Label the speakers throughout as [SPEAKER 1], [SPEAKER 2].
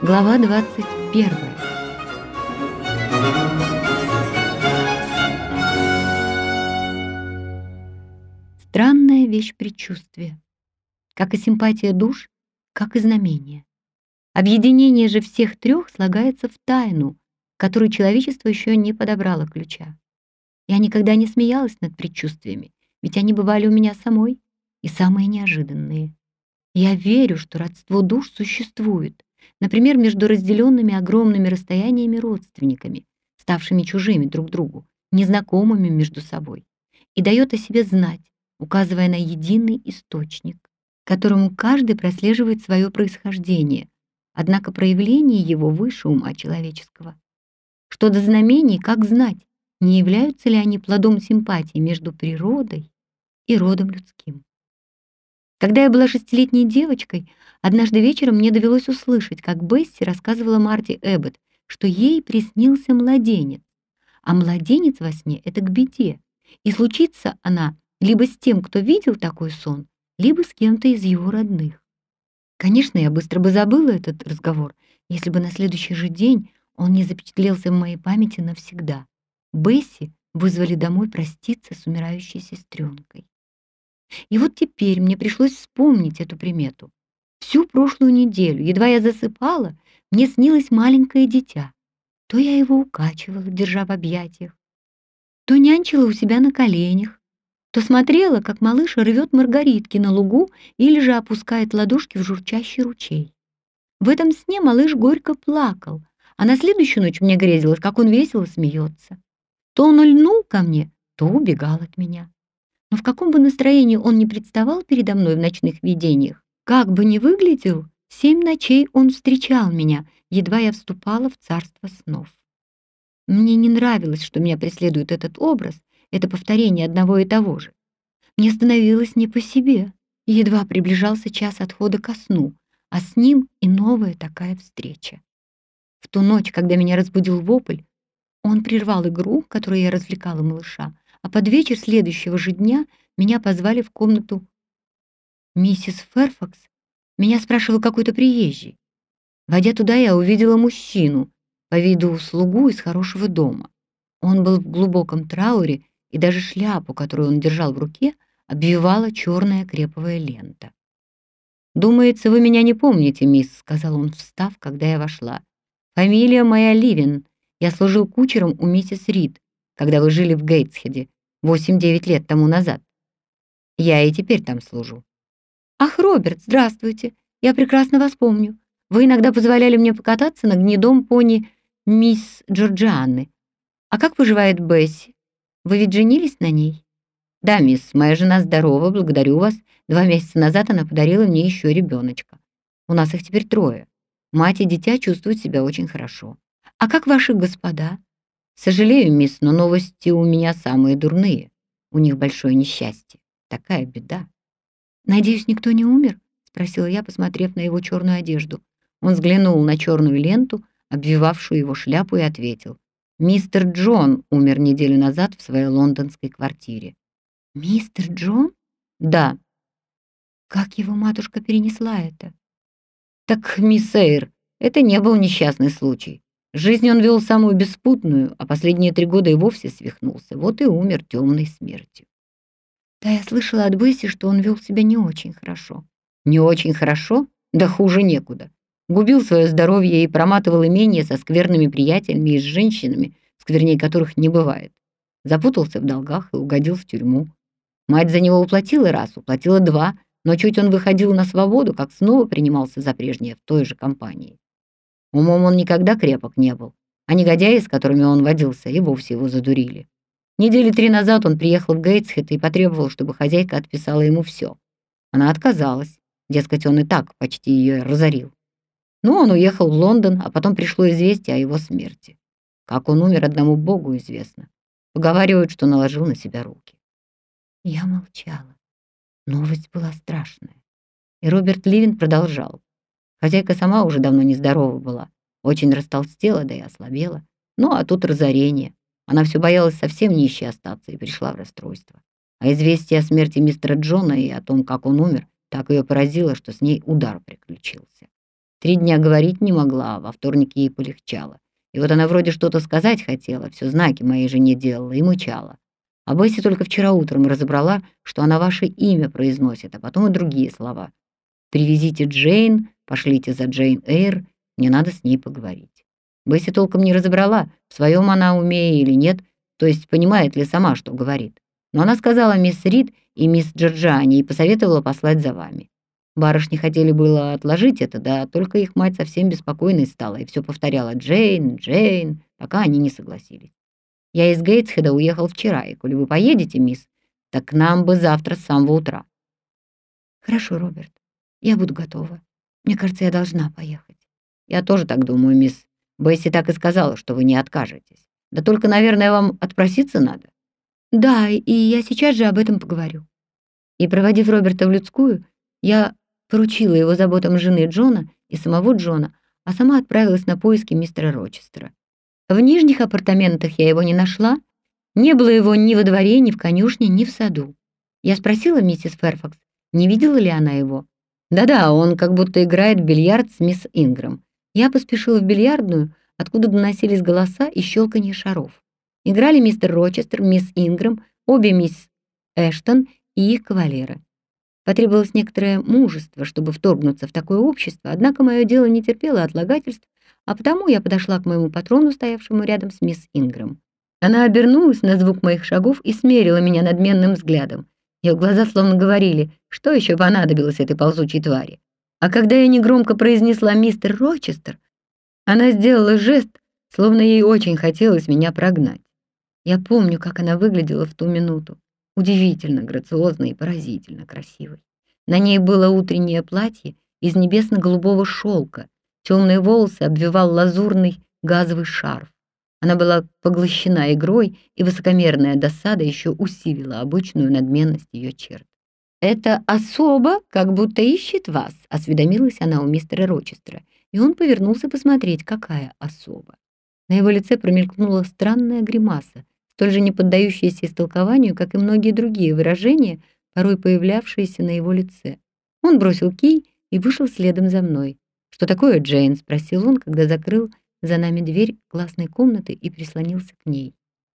[SPEAKER 1] Глава 21. Странная вещь предчувствия. Как и симпатия душ, как и знамение. Объединение же всех трех слагается в тайну, которую человечество еще не подобрало ключа. Я никогда не смеялась над предчувствиями, ведь они бывали у меня самой, и самые неожиданные. Я верю, что родство душ существует, например, между разделенными огромными расстояниями родственниками, ставшими чужими друг другу, незнакомыми между собой, и дает о себе знать, указывая на единый источник, которому каждый прослеживает свое происхождение, однако проявление его выше ума человеческого. Что до знамений, как знать, не являются ли они плодом симпатии между природой и родом людским? Когда я была 6-летней девочкой, однажды вечером мне довелось услышать, как Бесси рассказывала Марте Эббот, что ей приснился младенец, а младенец во сне — это к беде, и случится она либо с тем, кто видел такой сон, либо с кем-то из его родных. Конечно, я быстро бы забыла этот разговор, если бы на следующий же день он не запечатлелся в моей памяти навсегда. Бесси вызвали домой проститься с умирающей сестренкой. И вот теперь мне пришлось вспомнить эту примету. Всю прошлую неделю, едва я засыпала, мне снилось маленькое дитя. То я его укачивала, держа в объятиях, то нянчила у себя на коленях, то смотрела, как малыш рвет маргаритки на лугу или же опускает ладошки в журчащий ручей. В этом сне малыш горько плакал, а на следующую ночь мне грезилось, как он весело смеется. То он льнул ко мне, то убегал от меня. Но в каком бы настроении он ни представал передо мной в ночных видениях, как бы ни выглядел, 7 ночей он встречал меня, едва я вступала в царство снов. Мне не нравилось, что меня преследует этот образ, это повторение одного и того же. Мне становилось не по себе. Едва приближался час отхода ко сну, а с ним и новая такая встреча. В ту ночь, когда меня разбудил вопль, он прервал игру, которой я развлекала малыша, а под вечер следующего же дня меня позвали в комнату миссис Ферфакс. Меня спрашивал какой-то приезжий. Войдя туда, я увидела мужчину, по виду слугу из хорошего дома. Он был в глубоком трауре, и даже шляпу, которую он держал в руке, обвивала черная креповая лента. «Думается, вы меня не помните, мисс», — сказал он, встав, когда я вошла. «Фамилия моя Ливен. Я служил кучером у миссис Рид, когда вы жили в Гейтсхеде 8-9 лет тому назад. Я и теперь там служу». «Ах, Роберт, здравствуйте. Я прекрасно вас помню. Вы иногда позволяли мне покататься на гнедом пони мисс Джорджианны. А как поживает Бесси? Вы ведь женились на ней?» «Да, мисс, моя жена здорова, благодарю вас. 2 месяца назад она подарила мне еще ребеночка. У нас их теперь 3. Мать и дитя чувствуют себя очень хорошо. А как ваши господа?» «Сожалею, мисс, но новости у меня самые дурные. У них большое несчастье. Такая беда». «Надеюсь, никто не умер?» — спросила я, посмотрев на его черную одежду. Он взглянул на черную ленту, обвивавшую его шляпу, и ответил: «Мистер Джон умер неделю назад в своей лондонской квартире». «Мистер Джон?» «Да». Как его матушка перенесла это? «Так, мисс Эйр, это не был несчастный случай. Жизнь он вел самую беспутную, а последние 3 года и вовсе свихнулся. Вот и умер темной смертью». Да, я слышала от Бесси, что он вел себя не очень хорошо. «Не очень хорошо? Да хуже некуда. Губил свое здоровье и проматывал имение со скверными приятелями и с женщинами, скверней которых не бывает. Запутался в долгах и угодил в тюрьму. Мать за него уплатила раз, уплатила 2, но чуть он выходил на свободу, как снова принимался за прежнее в той же компании. Умом он никогда крепок не был, а негодяи, с которыми он водился, и вовсе его задурили. Недели 3 назад он приехал в Гейтсхед и потребовал, чтобы хозяйка отписала ему все. Она отказалась, дескать, он и так почти ее разорил. Ну, он уехал в Лондон, а потом пришло известие о его смерти. Как он умер, одному Богу известно. Поговаривают, что наложил на себя руки». Я молчала. Новость была страшная. И Роберт Ливен продолжал. Хозяйка сама уже давно нездорова была. Очень растолстела, да и ослабела. Ну, а тут разорение. Она все боялась совсем нищей остаться и пришла в расстройство. А известие о смерти мистера Джона и о том, как он умер, так ее поразило, что с ней удар приключился.
[SPEAKER 2] 3 дня говорить не могла, а во вторник ей полегчало. И вот она вроде что-то сказать хотела, все знаки моей жене делала и мычала. А Бесси только вчера утром разобрала, что она ваше имя произносит, а потом и другие слова. «Привезите Джейн, пошлите за Джейн Эйр, мне надо с ней поговорить». Бесси толком не разобрала, в своем она уме или нет, то есть понимает ли сама, что говорит. Но она сказала мисс Рид и мисс Джорджиане и посоветовала послать за вами. Барышни хотели было отложить это, да только их мать совсем беспокойной стала и все повторяла «Джейн, Джейн», пока они не согласились. Я из Гейтсхеда уехал вчера, и коли вы поедете, мисс, так к нам бы завтра с самого утра.
[SPEAKER 1] Хорошо, Роберт, я буду готова. Мне кажется, я должна поехать.
[SPEAKER 2] Я тоже так думаю, мисс. Бесси так и сказала, что вы не откажетесь. Да только, наверное, вам отпроситься надо.
[SPEAKER 1] Да, и я сейчас же об этом поговорю.
[SPEAKER 2] И, проводив Роберта в людскую, я поручила его заботам жены Джона и самого Джона, а сама отправилась на поиски мистера Рочестера. В нижних апартаментах я его не нашла, не было его ни во дворе, ни в конюшне, ни в саду. Я спросила миссис Ферфакс, не видела ли она его. Да-да, он как будто играет в бильярд с мисс Ингрэм. Я поспешила в бильярдную, откуда доносились голоса и щелканье шаров. Играли мистер Рочестер, мисс Ингрэм, обе мисс Эштон и их кавалеры. Потребовалось некоторое мужество, чтобы вторгнуться в такое общество, однако мое дело не терпело отлагательств, а потому я подошла к моему патрону, стоявшему рядом с мисс Ингрэм. Она обернулась на звук моих шагов и смерила меня надменным взглядом. Ее глаза словно говорили, что еще понадобилось этой ползучей твари. А когда я негромко произнесла «мистер Рочестер», она сделала жест, словно ей очень хотелось меня прогнать. Я помню, как она выглядела в ту минуту. Удивительно грациозной и поразительно красивой. На ней было утреннее платье из небесно-голубого шелка, темные волосы обвивал лазурный газовый шарф. Она была поглощена игрой, и высокомерная досада еще усилила обычную надменность ее черт. «Это особа как будто ищет вас», — осведомилась она у мистера Рочестера, и он повернулся посмотреть, какая особа. На его лице промелькнула странная гримаса, столь же не поддающаяся истолкованию, как и многие другие выражения, порой появлявшиеся на его лице. Он бросил кий и вышел следом за мной. «Что такое, Джейн?» — спросил он, когда закрыл за нами дверь классной комнаты и прислонился к ней.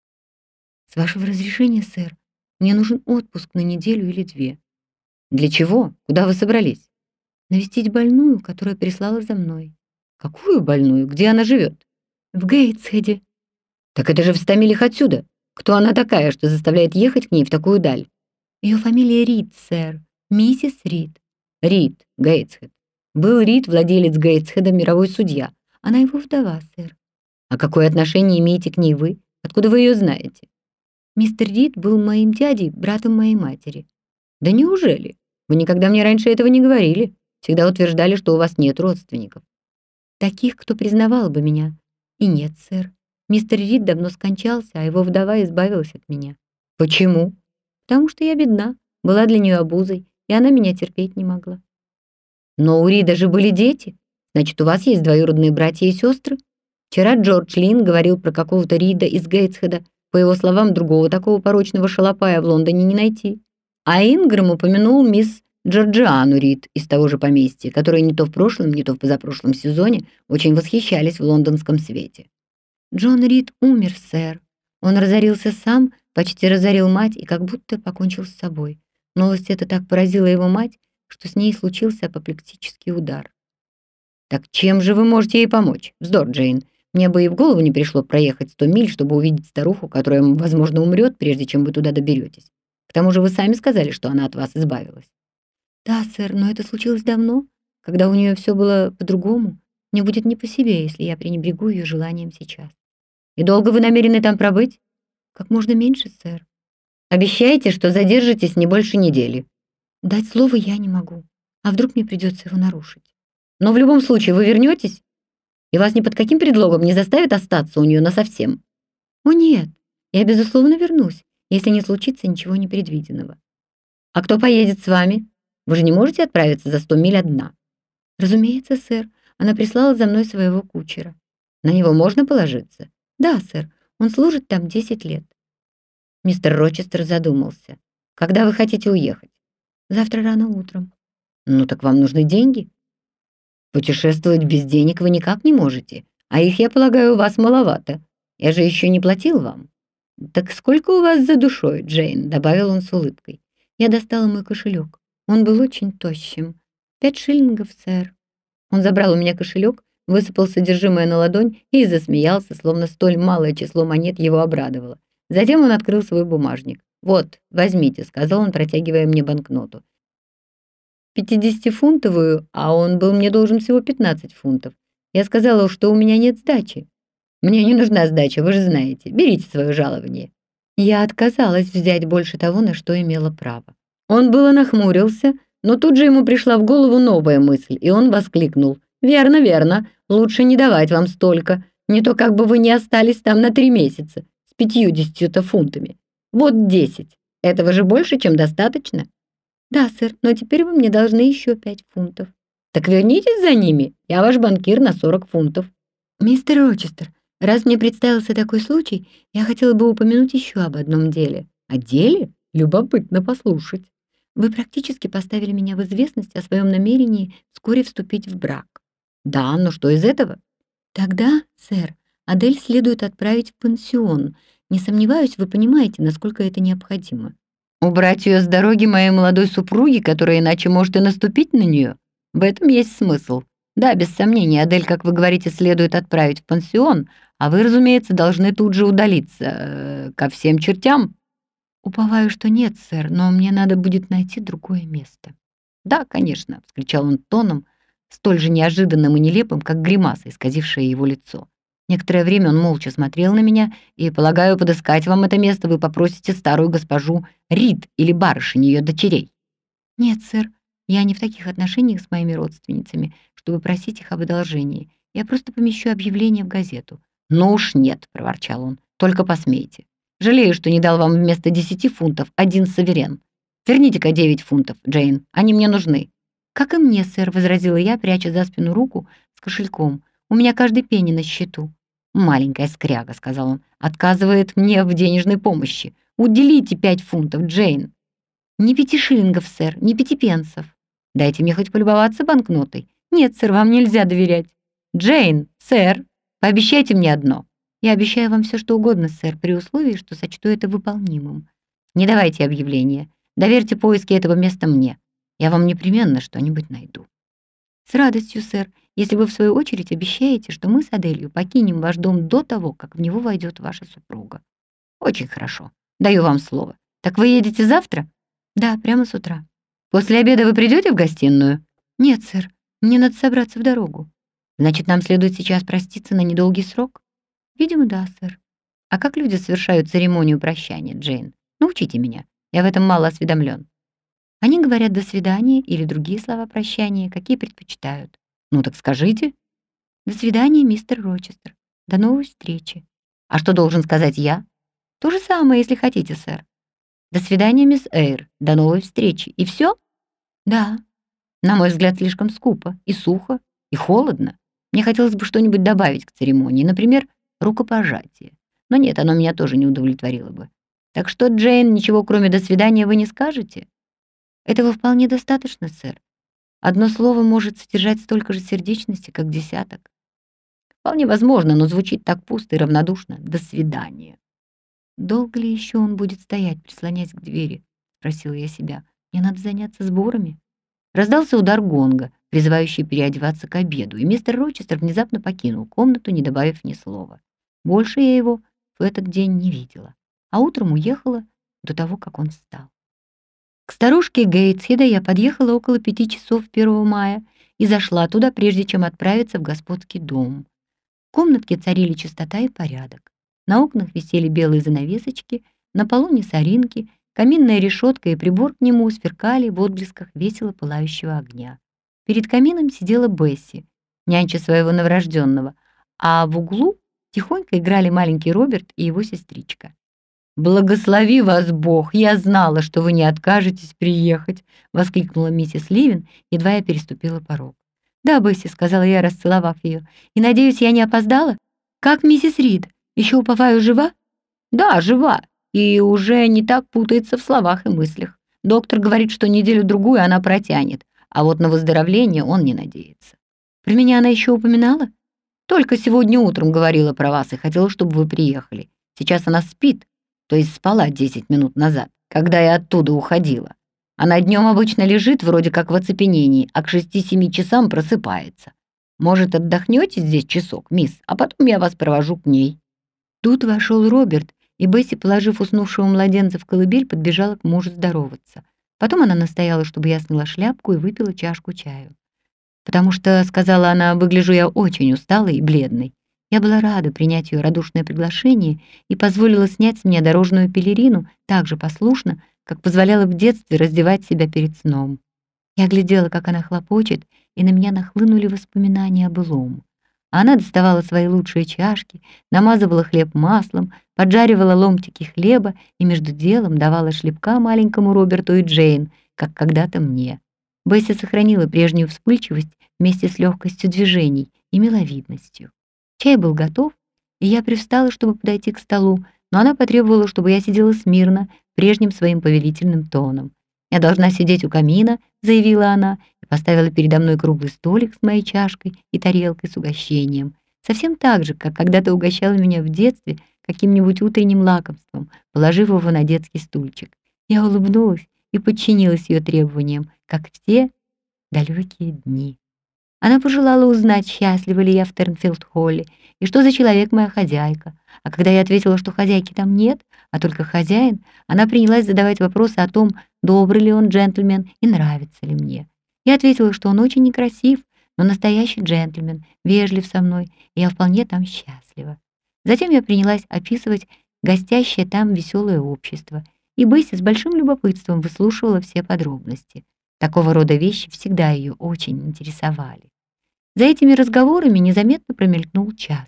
[SPEAKER 1] С вашего разрешения, сэр, мне нужен отпуск на неделю или 2.
[SPEAKER 2] «Для чего? Куда вы собрались?»
[SPEAKER 1] Навестить больную, которая прислала за мной.
[SPEAKER 2] «Какую больную? Где она живет?»
[SPEAKER 1] В Гейтсхеде.
[SPEAKER 2] «Так это же в 100 милях отсюда. Кто она такая, что заставляет ехать к ней в такую даль?»
[SPEAKER 1] Ее фамилия Рид, сэр. Миссис Рид.
[SPEAKER 2] «Рид, Гейтсхед. Был Рид, владелец Гейтсхеда, мировой судья.
[SPEAKER 1] Она его вдова, сэр.
[SPEAKER 2] А какое отношение имеете к ней вы? Откуда вы ее знаете?»
[SPEAKER 1] Мистер Рид был моим дядей, братом моей матери.
[SPEAKER 2] «Да неужели? Вы никогда мне раньше этого не говорили. Всегда утверждали, что у вас нет родственников».
[SPEAKER 1] Таких, кто признавал бы меня. И нет, сэр. Мистер Рид давно скончался, а его вдова избавилась от меня.
[SPEAKER 2] «Почему?»
[SPEAKER 1] Потому что я бедна, была для нее обузой, и она меня терпеть не могла.
[SPEAKER 2] «Но у Рида же были дети. Значит, у вас есть двоюродные братья и сестры?» Вчера Джордж Лин говорил про какого-то Рида из Гейтсхеда. По его словам, другого такого порочного шалопая в Лондоне не найти. А Ингрэм упомянул мисс Джорджиану Рид из того же поместья, которые не то в прошлом, не то в позапрошлом сезоне очень восхищались в лондонском свете.
[SPEAKER 1] Джон Рид умер, сэр. Он разорился сам, почти разорил мать и как будто покончил с собой. Новость эта так поразила его мать, что с ней случился апоплексический удар.
[SPEAKER 2] «Так чем же вы можете ей помочь? Вздор, Джейн. Мне бы и в голову не пришло проехать 100 миль, чтобы увидеть старуху, которая, возможно, умрет, прежде чем вы туда доберетесь. К тому же вы сами сказали, что она от вас избавилась».
[SPEAKER 1] Да, сэр, но это случилось давно, когда у нее все было по-другому. Мне будет не по себе, если я пренебрегу ее желанием сейчас.
[SPEAKER 2] «И долго вы намерены там пробыть?»
[SPEAKER 1] Как можно меньше, сэр.
[SPEAKER 2] «Обещаете, что задержитесь не больше недели?»
[SPEAKER 1] Дать слово я не могу. А вдруг мне придется его нарушить?
[SPEAKER 2] «Но в любом случае вы вернетесь? И вас ни под каким предлогом не заставят остаться у нее насовсем?»
[SPEAKER 1] О нет, я безусловно вернусь, если не случится ничего непредвиденного.
[SPEAKER 2] «А кто поедет с вами? Вы же не можете отправиться за 100 миль одна?»
[SPEAKER 1] Разумеется, сэр. Она прислала за мной своего кучера.
[SPEAKER 2] «На него можно положиться?»
[SPEAKER 1] Да, сэр. Он служит там 10 лет.
[SPEAKER 2] Мистер Рочестер задумался. «Когда вы хотите уехать?»
[SPEAKER 1] Завтра рано утром.
[SPEAKER 2] «Ну так вам нужны деньги?» Путешествовать без денег вы никак не можете, а их, я полагаю, у вас маловато. Я же еще не платил вам». «Так сколько у вас за душой, Джейн?» — добавил он с улыбкой. Я достала мой кошелек. Он был очень тощим. 5 шиллингов, сэр. Он забрал у меня кошелек, высыпал содержимое на ладонь и засмеялся, словно столь малое число монет его обрадовало. Затем он открыл свой бумажник. «Вот, возьмите», — сказал он, протягивая мне банкноту. 50-фунтовую, а он был мне должен всего 15 фунтов. Я сказала, что у меня нет сдачи. «Мне не нужна сдача, вы же знаете. Берите свое жалование». Я отказалась взять больше того, на что имела право. Он было нахмурился, но тут же ему пришла в голову новая мысль, и он воскликнул: «Верно, верно, лучше не давать вам столько, не то как бы вы не остались там на 3 месяца с 50 фунтами. Вот 10. Этого же больше, чем достаточно». «Да, сэр, но теперь вы мне должны еще 5 фунтов». «Так вернитесь за ними, я ваш банкир на 40 фунтов». «Мистер Рочестер, раз мне представился такой случай, я хотела бы упомянуть еще об одном деле». «О деле? Любопытно послушать». «Вы практически поставили меня в известность о своем намерении вскоре вступить в брак». «Да, но что из этого?» «Тогда, сэр, Адель следует отправить в пансион. Не сомневаюсь, вы понимаете, насколько это необходимо». «Убрать ее с дороги моей молодой супруги, которая иначе может и наступить на нее? В этом есть смысл. Да, без сомнения, Адель, как вы говорите, следует отправить в пансион, а вы, разумеется, должны тут же удалиться ко всем чертям». «Уповаю, что нет, сэр, но мне надо будет найти другое место». «Да, конечно», — вскричал он тоном, столь же неожиданным и нелепым, как гримаса, исказившая его лицо. Некоторое время он молча смотрел на меня, и, полагаю, подыскать вам это место вы попросите старую госпожу Рид или барышень ее дочерей. «Нет, сэр, я не в таких отношениях с моими родственницами, чтобы просить их об одолжении. Я просто помещу объявление в газету». «Ну уж нет», — проворчал он, — «только посмейте. Жалею, что не дал вам вместо 10 фунтов 1 саверен. Верните-ка 9 фунтов, Джейн, они мне нужны». «Как и мне, сэр», — возразила я, пряча за спину руку с кошельком. «У меня каждый пенни на счету». «Маленькая скряга», — сказал он, — «отказывает мне в денежной помощи. Уделите 5 фунтов, Джейн». «Не 5 шиллингов, сэр, не 5 пенсов». «Дайте мне хоть полюбоваться банкнотой». «Нет, сэр, вам нельзя доверять». «Джейн, сэр, пообещайте мне одно». «Я обещаю вам все, что угодно, сэр, при условии, что сочту это выполнимым». «Не давайте объявления. Доверьте поиски этого места мне. Я вам непременно что-нибудь найду». «С радостью, сэр, если вы в свою очередь обещаете, что мы с Аделью покинем ваш дом до того, как в него войдет ваша супруга». «Очень хорошо. Даю вам слово. Так вы едете завтра?» «Да, прямо с утра». «После обеда вы придете в гостиную?» «Нет, сэр, мне надо собраться в дорогу». «Значит, нам следует сейчас проститься на недолгий срок?» «Видимо, да, сэр». «А как люди совершают церемонию прощания, Джейн? Научите меня. Я в этом мало осведомлен». «Они говорят «до свидания» или другие слова прощания, какие предпочитают». «Ну так скажите». «До свидания, мистер Рочестер. До новой встречи». «А что должен сказать я?» «То же самое, если хотите, сэр». «До свидания, мисс Эйр. До новой встречи. И все?» «Да». «На мой взгляд, слишком скупо, и сухо, и холодно. Мне хотелось бы что-нибудь добавить к церемонии, например, рукопожатие. Но нет, оно меня тоже не удовлетворило бы. Так что, Джейн, ничего кроме «до свидания» вы не скажете?» «Этого вполне достаточно, сэр. Одно слово может содержать столько же сердечности, как десяток». «Вполне возможно, но звучит так пусто и равнодушно. До свидания». «Долго ли еще он будет стоять, прислонясь к двери?» — спросила я себя. «Мне надо заняться сборами». Раздался удар гонга, призывающий переодеваться к обеду, и мистер Рочестер внезапно покинул комнату, не добавив ни слова. Больше я его в этот день не видела, а утром уехала до того, как он встал. К старушке Гейтсхеда я подъехала около 5 часов 1 мая и зашла туда, прежде чем отправиться в господский дом. В комнатке царили чистота и порядок. На окнах висели белые занавесочки, на полу не соринки, каминная решетка и прибор к нему сверкали в отблесках весело пылающего огня. Перед камином сидела Бесси, нянча своего новорожденного, а в углу тихонько играли маленький Роберт и его сестричка. «Благослови вас Бог! Я знала, что вы не откажетесь приехать!» — воскликнула миссис Ливин, едва я переступила порог. «Да, Бесси», — сказала я, расцеловав ее, — «и, надеюсь, я не опоздала? Как миссис Рид? Еще, уповаю, жива?» «Да, жива, и уже не так путается в словах и мыслях. Доктор говорит, что неделю-другую она протянет, а вот на выздоровление он не надеется». Про меня она еще упоминала? Только сегодня утром говорила про вас и хотела, чтобы вы приехали. Сейчас она спит, то есть спала 10 минут назад, когда я оттуда уходила. Она днем обычно лежит вроде как в оцепенении, а к 6-7 часам просыпается. Может, отдохнете здесь часок, мисс, а потом я вас провожу к ней». Тут вошел Роберт, и Бесси, положив уснувшего младенца в колыбель, подбежала к мужу здороваться. Потом она настояла, чтобы я сняла шляпку и выпила чашку чаю. «Потому что, — сказала она, — выгляжу я очень усталой и бледной». Я была рада принять ее радушное приглашение и позволила снять с меня дорожную пелерину так же послушно, как позволяла в детстве раздевать себя перед сном. Я глядела, как она хлопочет, и на меня нахлынули воспоминания о былом. Она доставала свои лучшие чашки, намазывала хлеб маслом, поджаривала ломтики хлеба и между делом давала шлепка маленькому Роберту и Джейн, как когда-то мне. Бесси сохранила прежнюю вспыльчивость вместе с легкостью движений и миловидностью. Чай был готов, и я привстала, чтобы подойти к столу, но она потребовала, чтобы я сидела смирно, прежним своим повелительным тоном. «Я должна сидеть у камина», — заявила она, и поставила передо мной круглый столик с моей чашкой и тарелкой с угощением. Совсем так же, как когда-то угощала меня в детстве каким-нибудь утренним лакомством, положив его на детский стульчик. Я улыбнулась и подчинилась ее требованиям, как в те далекие дни. Она пожелала узнать, счастлива ли я в Тернфилд-холле и что за человек моя хозяйка. А когда я ответила, что хозяйки там нет, а только хозяин, она принялась задавать вопросы о том, добрый ли он джентльмен и нравится ли мне. Я ответила, что он очень некрасив, но настоящий джентльмен, вежлив со мной, и я вполне там счастлива. Затем я принялась описывать гостящее там веселое общество, и Бесси с большим любопытством выслушивала все подробности. Такого рода вещи всегда ее очень интересовали. За этими разговорами незаметно промелькнул час.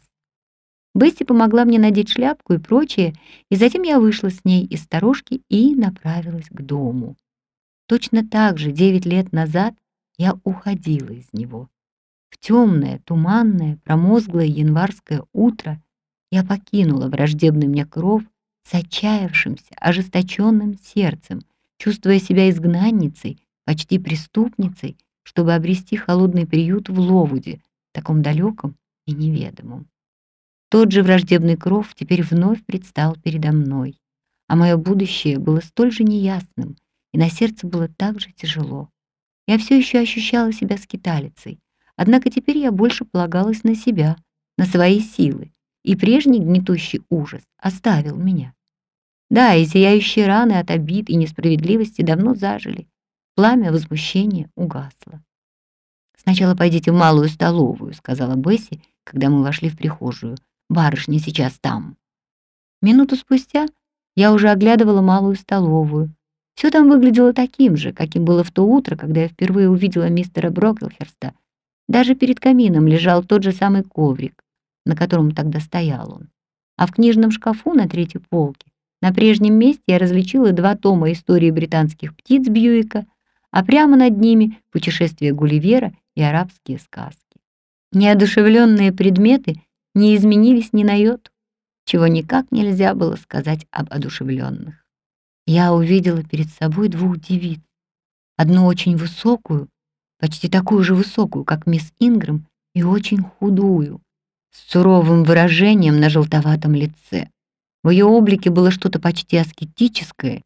[SPEAKER 2] Бесси помогла мне надеть шляпку и прочее, и затем я вышла с ней из сторожки и направилась к дому. Точно так же 9 лет назад я уходила из него. В темное, туманное, промозглое январское утро я покинула враждебный мне кров с отчаявшимся, ожесточенным сердцем, чувствуя себя изгнанницей, почти преступницей, чтобы обрести холодный приют в Ловуде, таком далеком и неведомом. Тот же враждебный кров теперь вновь предстал передо мной, а мое будущее было столь же неясным, и на сердце было так же тяжело. Я все еще ощущала себя скиталицей, однако теперь я больше полагалась на себя, на свои силы, и прежний гнетущий ужас оставил меня. Да, и сияющие раны от обид и несправедливости давно зажили. Пламя возмущения угасло. «Сначала пойдите в малую столовую», — сказала Бесси, когда мы вошли в прихожую. «Барышня сейчас там». Минуту спустя я уже оглядывала малую столовую. Все там выглядело таким же, каким было в то утро, когда я впервые увидела мистера Броклхерста. Даже перед камином лежал тот же самый коврик, на котором тогда стоял он. А в книжном шкафу на третьей полке на прежнем месте я различила 2 тома истории британских птиц Бьюика, а прямо над ними «Путешествие Гулливера» и «Арабские сказки». Неодушевленные предметы не изменились ни на йоту, чего никак нельзя было сказать об одушевленных. Я увидела перед собой 2 девиц, одну очень высокую, почти такую же высокую, как мисс Ингрэм, и очень худую, с суровым выражением на желтоватом лице. В ее облике было что-то почти аскетическое,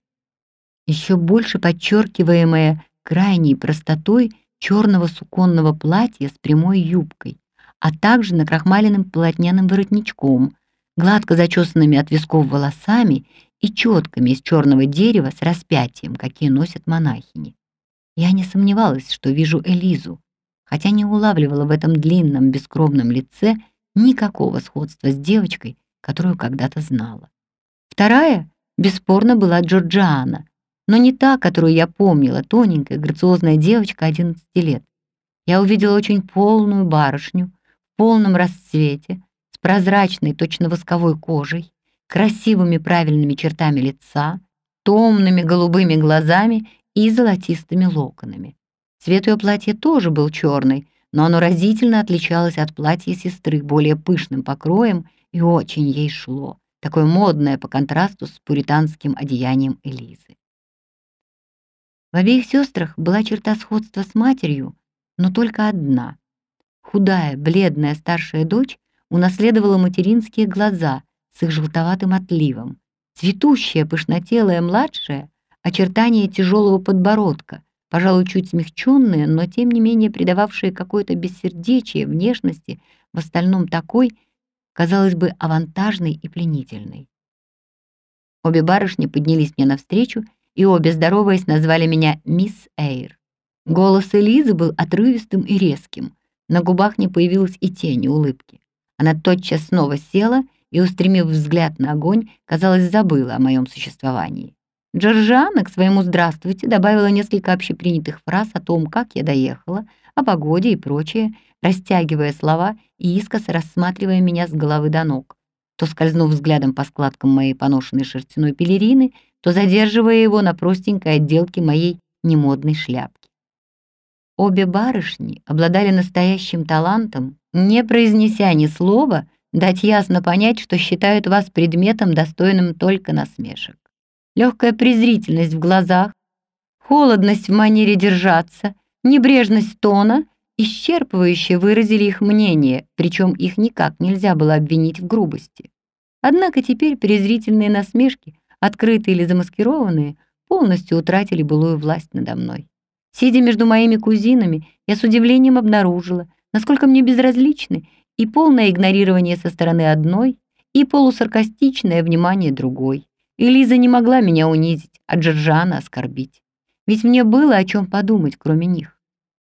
[SPEAKER 2] еще больше подчеркиваемое крайней простотой черного суконного платья с прямой юбкой, а также накрахмаленным полотняным воротничком, гладко зачесанными от висков волосами и четками из черного дерева с распятием, какие носят монахини. Я не сомневалась, что вижу Элизу, хотя не улавливала в этом длинном бескровном лице никакого сходства с девочкой, которую когда-то знала. Вторая, бесспорно, была Джорджиана, но не та, которую я помнила, тоненькая, грациозная девочка 11 лет. Я увидела очень полную барышню, в полном расцвете, с прозрачной, точно восковой кожей, красивыми правильными чертами лица, томными голубыми глазами и золотистыми локонами. Цвет ее платья тоже был черный, но оно разительно отличалось от платья сестры более пышным покроем и очень ей шло, такое модное по контрасту с пуританским одеянием Элизы. В обеих сестрах была черта сходства с матерью, но только одна. Худая, бледная старшая дочь унаследовала материнские глаза с их желтоватым отливом. Цветущая, пышнотелая младшая — очертания тяжелого подбородка, пожалуй, чуть смягченные, но тем не менее придававшие какое-то бессердечие внешности, в остальном такой, казалось бы, авантажной и пленительной. Обе барышни поднялись мне навстречу, и обе, здороваясь, назвали меня «Мисс Эйр». Голос Элизы был отрывистым и резким, на губах не появилось и тени улыбки. Она тотчас снова села и, устремив взгляд на огонь, казалось, забыла о моем существовании. Джорджиана к своему «здравствуйте» добавила несколько общепринятых фраз о том, как я доехала, о погоде и прочее, растягивая слова и искоса рассматривая меня с головы до ног, то скользнув взглядом по складкам моей поношенной шерстяной пелерины, то задерживая его на простенькой отделке моей немодной шляпки. Обе барышни обладали настоящим талантом, не произнеся ни слова, дать ясно понять, что считают вас предметом, достойным только насмешек. Легкая презрительность в глазах, холодность в манере держаться, небрежность тона исчерпывающе выразили их мнение, причем их никак нельзя было обвинить в грубости. Однако теперь презрительные насмешки, открытые или замаскированные, полностью утратили былую власть надо мной. Сидя между моими кузинами, я с удивлением обнаружила, насколько мне безразличны и полное игнорирование со стороны одной, и полусаркастичное внимание другой. И Лиза не могла меня унизить, а Джорджиана оскорбить. Ведь мне было о чем подумать, кроме них.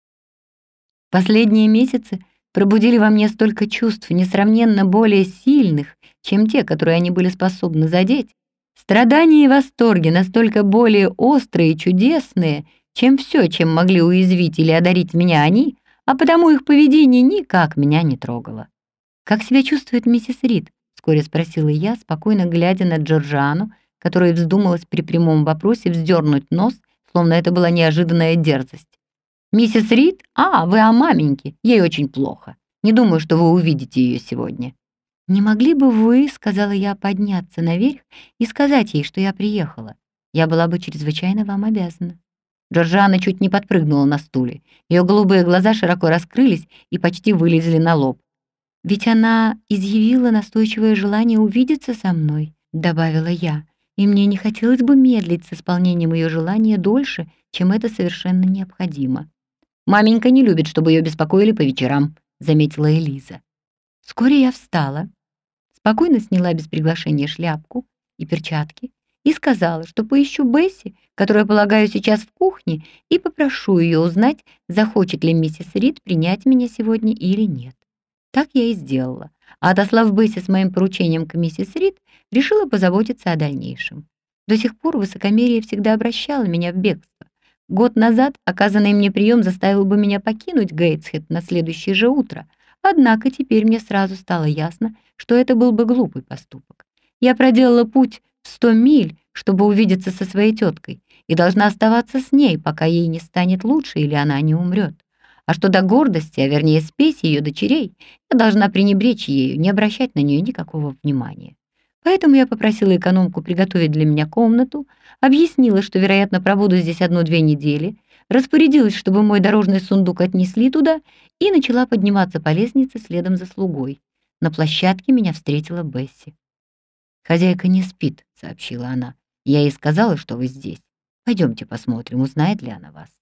[SPEAKER 2] Последние месяцы пробудили во мне столько чувств, несравненно более сильных, чем те, которые они были способны задеть. Страдания и восторги настолько более острые и чудесные, чем все, чем могли уязвить или одарить меня они, а потому их поведение никак меня не трогало. «Как себя чувствует миссис Рид?» — вскоре спросила я, спокойно глядя на Джорджиану, которая вздумалась при прямом вопросе вздернуть нос, словно это была неожиданная дерзость. «Миссис Рид? А, вы о маменьке. Ей очень плохо. Не думаю, что вы увидите ее сегодня». «Не могли бы вы, — сказала я, — подняться наверх и сказать ей, что я приехала? Я была бы чрезвычайно вам обязана». Джорджиана чуть не подпрыгнула на стуле. Ее голубые глаза широко раскрылись и почти вылезли на лоб. «Ведь она изъявила настойчивое желание увидеться со мной», — добавила я, «и мне не хотелось бы медлить с исполнением ее желания дольше, чем это совершенно необходимо». «Маменька не любит, чтобы ее беспокоили по вечерам», — заметила Элиза. Вскоре я встала, спокойно сняла без приглашения шляпку и перчатки и сказала, что поищу Бесси, которая, полагаю, сейчас в кухне, и попрошу ее узнать, захочет ли миссис Рид принять меня сегодня или нет. Так я и сделала, а отослав Бесси с моим поручением к миссис Рид, решила позаботиться о дальнейшем. До сих пор высокомерие всегда обращало меня в бегство. Год назад оказанный мне прием заставил бы меня покинуть Гейтсхед на следующее же утро, однако теперь мне сразу стало ясно, что это был бы глупый поступок. Я проделала путь в 100 миль, чтобы увидеться со своей теткой, и должна оставаться с ней, пока ей не станет лучше или она не умрет. А что до гордости, а вернее спеси ее дочерей, я должна пренебречь ею, не обращать на нее никакого внимания. Поэтому я попросила экономку приготовить для меня комнату, объяснила, что, вероятно, пробуду здесь 1-2 недели, распорядилась, чтобы мой дорожный сундук отнесли туда, и начала подниматься по лестнице следом за слугой. На площадке меня встретила Бесси. «Хозяйка не спит», — сообщила она. «Я ей сказала, что вы здесь. Пойдемте посмотрим, узнает ли она вас».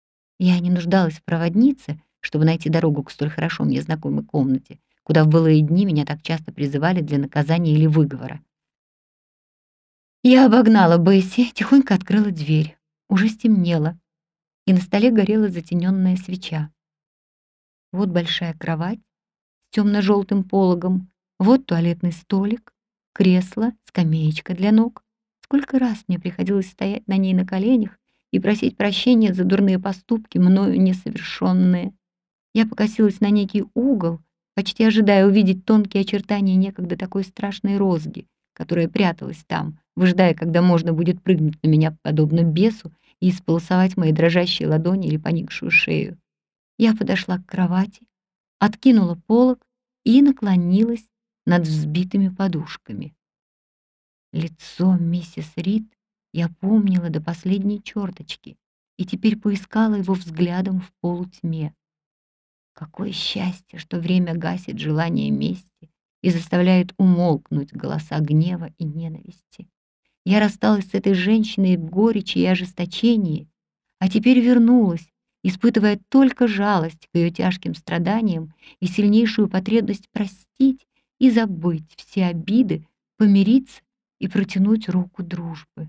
[SPEAKER 2] Я не нуждалась в проводнице, чтобы найти дорогу к столь хорошо мне знакомой комнате, куда в былые дни меня так часто призывали для наказания или выговора. Я обогнала Бесси, тихонько открыла дверь. Уже стемнело, и на столе горела затененная свеча. Вот большая кровать с темно-желтым пологом, вот туалетный столик, кресло, скамеечка для ног. Сколько раз мне приходилось стоять на ней на коленях и просить прощения за дурные поступки, мною несовершенные. Я покосилась на некий угол, почти ожидая увидеть тонкие очертания некогда такой страшной розги, которая пряталась там, выжидая, когда можно будет прыгнуть на меня подобно бесу и исполосовать мои дрожащие ладони или поникшую шею. Я подошла к кровати, откинула полог и наклонилась над взбитыми подушками. Лицо миссис Рид я помнила до последней черточки и теперь поискала его взглядом в полутьме.
[SPEAKER 1] Какое счастье, что время гасит желание мести и заставляет умолкнуть голоса гнева и ненависти. Я рассталась с этой женщиной в горечи и ожесточении, а теперь вернулась, испытывая только жалость к ее тяжким страданиям и сильнейшую потребность простить и забыть все обиды, помириться и протянуть руку дружбы.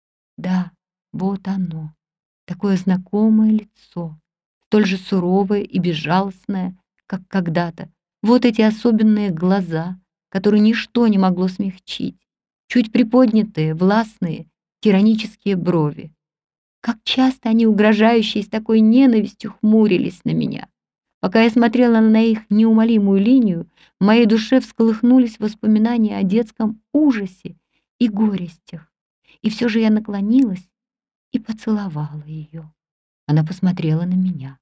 [SPEAKER 1] Да, вот оно, такое знакомое лицо, столь же суровое и безжалостное, как когда-то. Вот эти особенные глаза, которые ничто не могло смягчить, чуть приподнятые, властные, тиранические брови. Как часто они, угрожающие, с такой ненавистью хмурились на меня. Пока я смотрела на их неумолимую линию, в моей душе всколыхнулись воспоминания о детском ужасе и горестях. И все же я наклонилась и поцеловала ее. Она посмотрела на меня.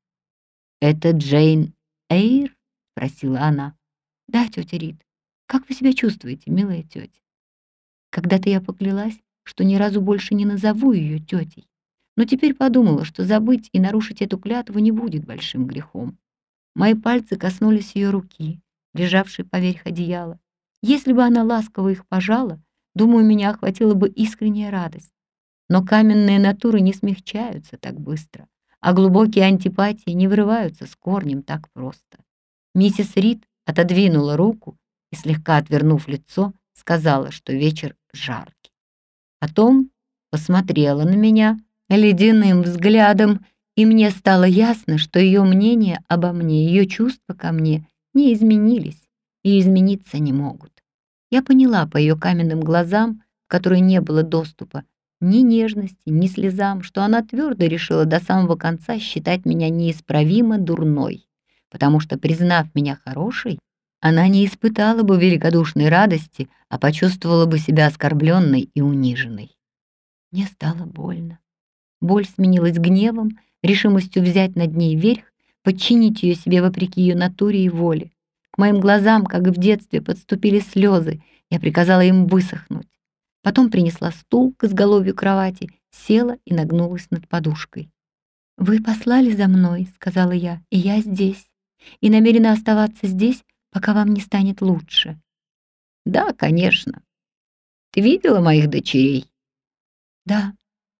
[SPEAKER 1] «Это Джейн Эйр?» — спросила она. «Да, тетя Рит. Как вы себя чувствуете, милая тетя?» Когда-то я поклялась, что ни разу больше не назову ее тетей, но теперь подумала, что забыть и нарушить эту клятву не будет большим грехом. Мои пальцы коснулись ее руки, лежавшей поверх одеяла. Если бы она ласково их пожала, думаю, меня охватила бы искренняя радость. Но каменные натуры не смягчаются так быстро, а глубокие антипатии не вырываются с корнем так просто. Миссис Рид отодвинула руку и, слегка отвернув лицо, сказала, что вечер жаркий. Потом посмотрела на меня ледяным взглядом, и мне стало ясно, что ее мнение обо мне, ее чувства ко мне не изменились и измениться не могут. Я поняла по ее каменным глазам, в которые не было доступа ни нежности, ни слезам, что она твердо решила до самого конца считать меня неисправимо дурной, потому что, признав меня хорошей, она не испытала бы великодушной радости, а почувствовала бы себя оскорбленной и униженной. Мне стало больно. Боль сменилась гневом, решимостью взять над ней верх, подчинить ее себе вопреки ее натуре и воле. К моим глазам, как и в детстве, подступили слезы. Я приказала им высохнуть. Потом принесла стул к изголовью кровати, села и нагнулась над подушкой. «Вы послали за мной», — сказала я, — «и я здесь, и намерена оставаться здесь, пока вам не станет лучше». «Да, конечно. Ты видела моих дочерей?» «Да».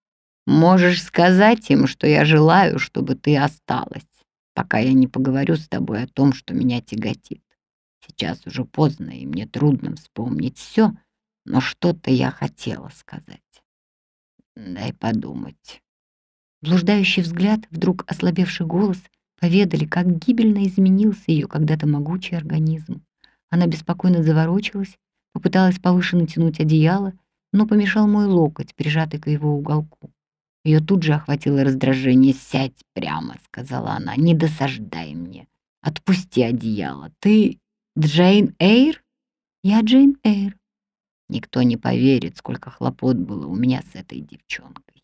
[SPEAKER 1] «Можешь сказать им, что я желаю, чтобы ты осталась, пока я не поговорю с тобой о том, что меня тяготит. Сейчас уже поздно, и мне трудно вспомнить все, но что-то я хотела сказать. Дай подумать». Блуждающий взгляд, вдруг ослабевший голос поведали, как гибельно изменился ее когда-то могучий организм. Она беспокойно заворочилась, попыталась повыше натянуть одеяло, но помешал мой локоть, прижатый к его уголку. Ее тут же охватило раздражение. «Сядь прямо», — сказала она, — «не досаждай мне. Отпусти одеяло. Ты Джейн Эйр?» «Я Джейн Эйр». Никто не поверит, сколько хлопот было у меня с этой девчонкой.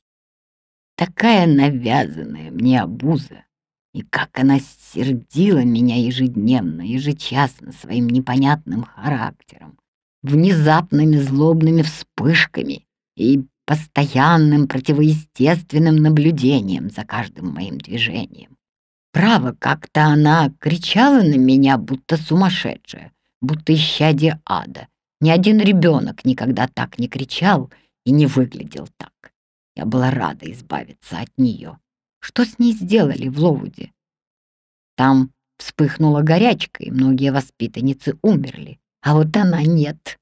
[SPEAKER 1] Такая навязанная мне обуза. И как она сердила меня ежедневно, ежечасно своим непонятным характером, внезапными злобными вспышками и постоянным противоестественным наблюдением за каждым моим движением. Право, как-то она кричала на меня, будто сумасшедшая, будто исчадие ада. Ни один ребенок никогда так не кричал и не выглядел так. Я была рада избавиться от нее. Что с ней сделали в Ловуде? Там вспыхнула горячка, и многие воспитанницы умерли, а вот она нет.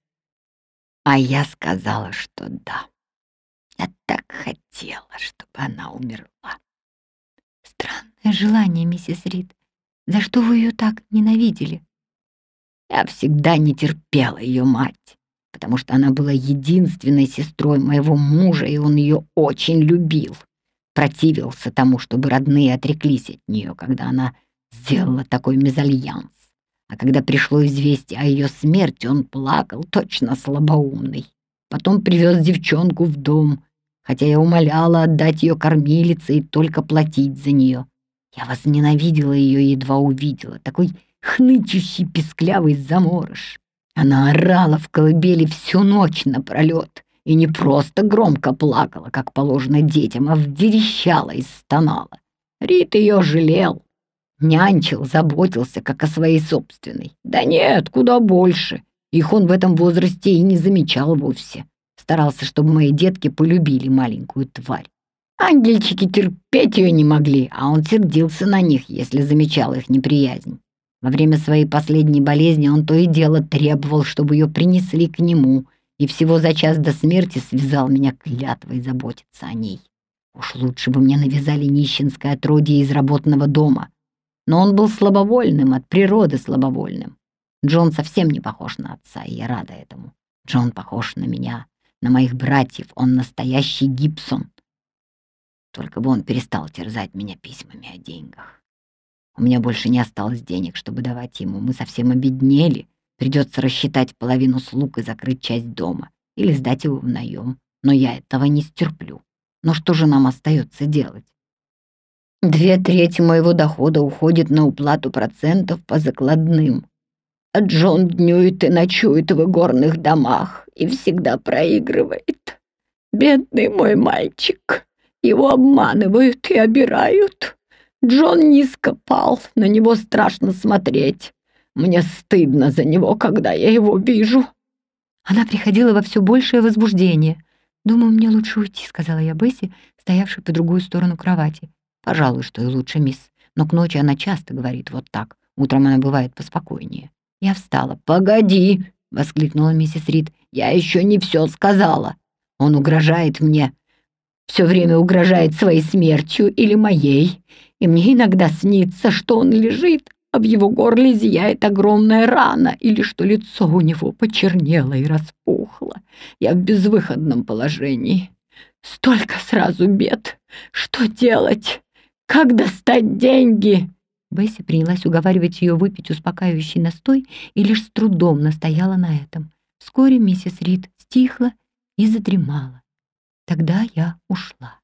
[SPEAKER 1] А я сказала, что да. Я так хотела, чтобы она умерла. Странное желание, миссис Рид. За что вы ее так ненавидели?
[SPEAKER 2] Я всегда не терпела ее мать, потому что она была единственной сестрой моего мужа, и он ее очень любил. Противился тому, чтобы родные отреклись от нее, когда она сделала такой мезальянс. А когда пришло известие о ее смерти, он плакал, точно слабоумный. Потом привез девчонку в дом, хотя я умоляла отдать ее кормилице и только платить за нее. Я возненавидела ее, едва увидела, такой хнычущий писклявый заморыш. Она орала в колыбели всю ночь напролет и не просто громко плакала, как положено детям, а верещала и стонала. Рит ее жалел. Нянчил, заботился, как о своей собственной. Да нет, куда больше. Их он в этом возрасте и не замечал вовсе. Старался, чтобы мои детки полюбили маленькую тварь. Ангельчики терпеть ее не могли, а он сердился на них, если замечал их неприязнь. Во время своей последней болезни он то и дело требовал, чтобы ее принесли к нему, и всего за час до смерти связал меня клятвой заботиться о ней. Уж лучше бы мне навязали нищенское отродье из работного дома. Но он был слабовольным, от природы слабовольным. Джон совсем не похож на отца, и я рада этому. Джон похож на меня, на моих братьев, он настоящий Гибсон. Только бы он перестал терзать меня письмами о деньгах. У меня больше не осталось денег, чтобы давать ему. Мы совсем обеднели. Придется рассчитать половину слуг и закрыть часть дома. Или сдать его в наем. Но я этого не стерплю. Но что же нам остается делать? 2/3 моего дохода уходит на уплату процентов по закладным. А Джон днюет и ночует в игорных домах и всегда проигрывает. Бедный мой мальчик. Его обманывают и обирают. Джон низко пал, на него страшно смотреть. Мне стыдно за него, когда я его вижу».
[SPEAKER 1] Она приходила во все большее возбуждение. «Думаю, мне лучше уйти», — сказала я Бесси, стоявшей по другую сторону кровати.
[SPEAKER 2] «Пожалуй, что и лучше, мисс. Но к ночи она часто говорит вот так. Утром она бывает поспокойнее». Я встала. «Погоди!» — воскликнула миссис Рид. «Я еще не все сказала. Он угрожает мне. Все время угрожает своей смертью или моей. И мне иногда снится, что он лежит, а в его горле зияет огромная рана, или что лицо у него почернело и распухло. Я в безвыходном положении. Столько сразу бед. Что делать? Как достать деньги?»
[SPEAKER 1] Бесси принялась уговаривать ее выпить успокаивающий настой и лишь с трудом настояла на этом. Вскоре миссис Рид стихла и задремала. Тогда я ушла.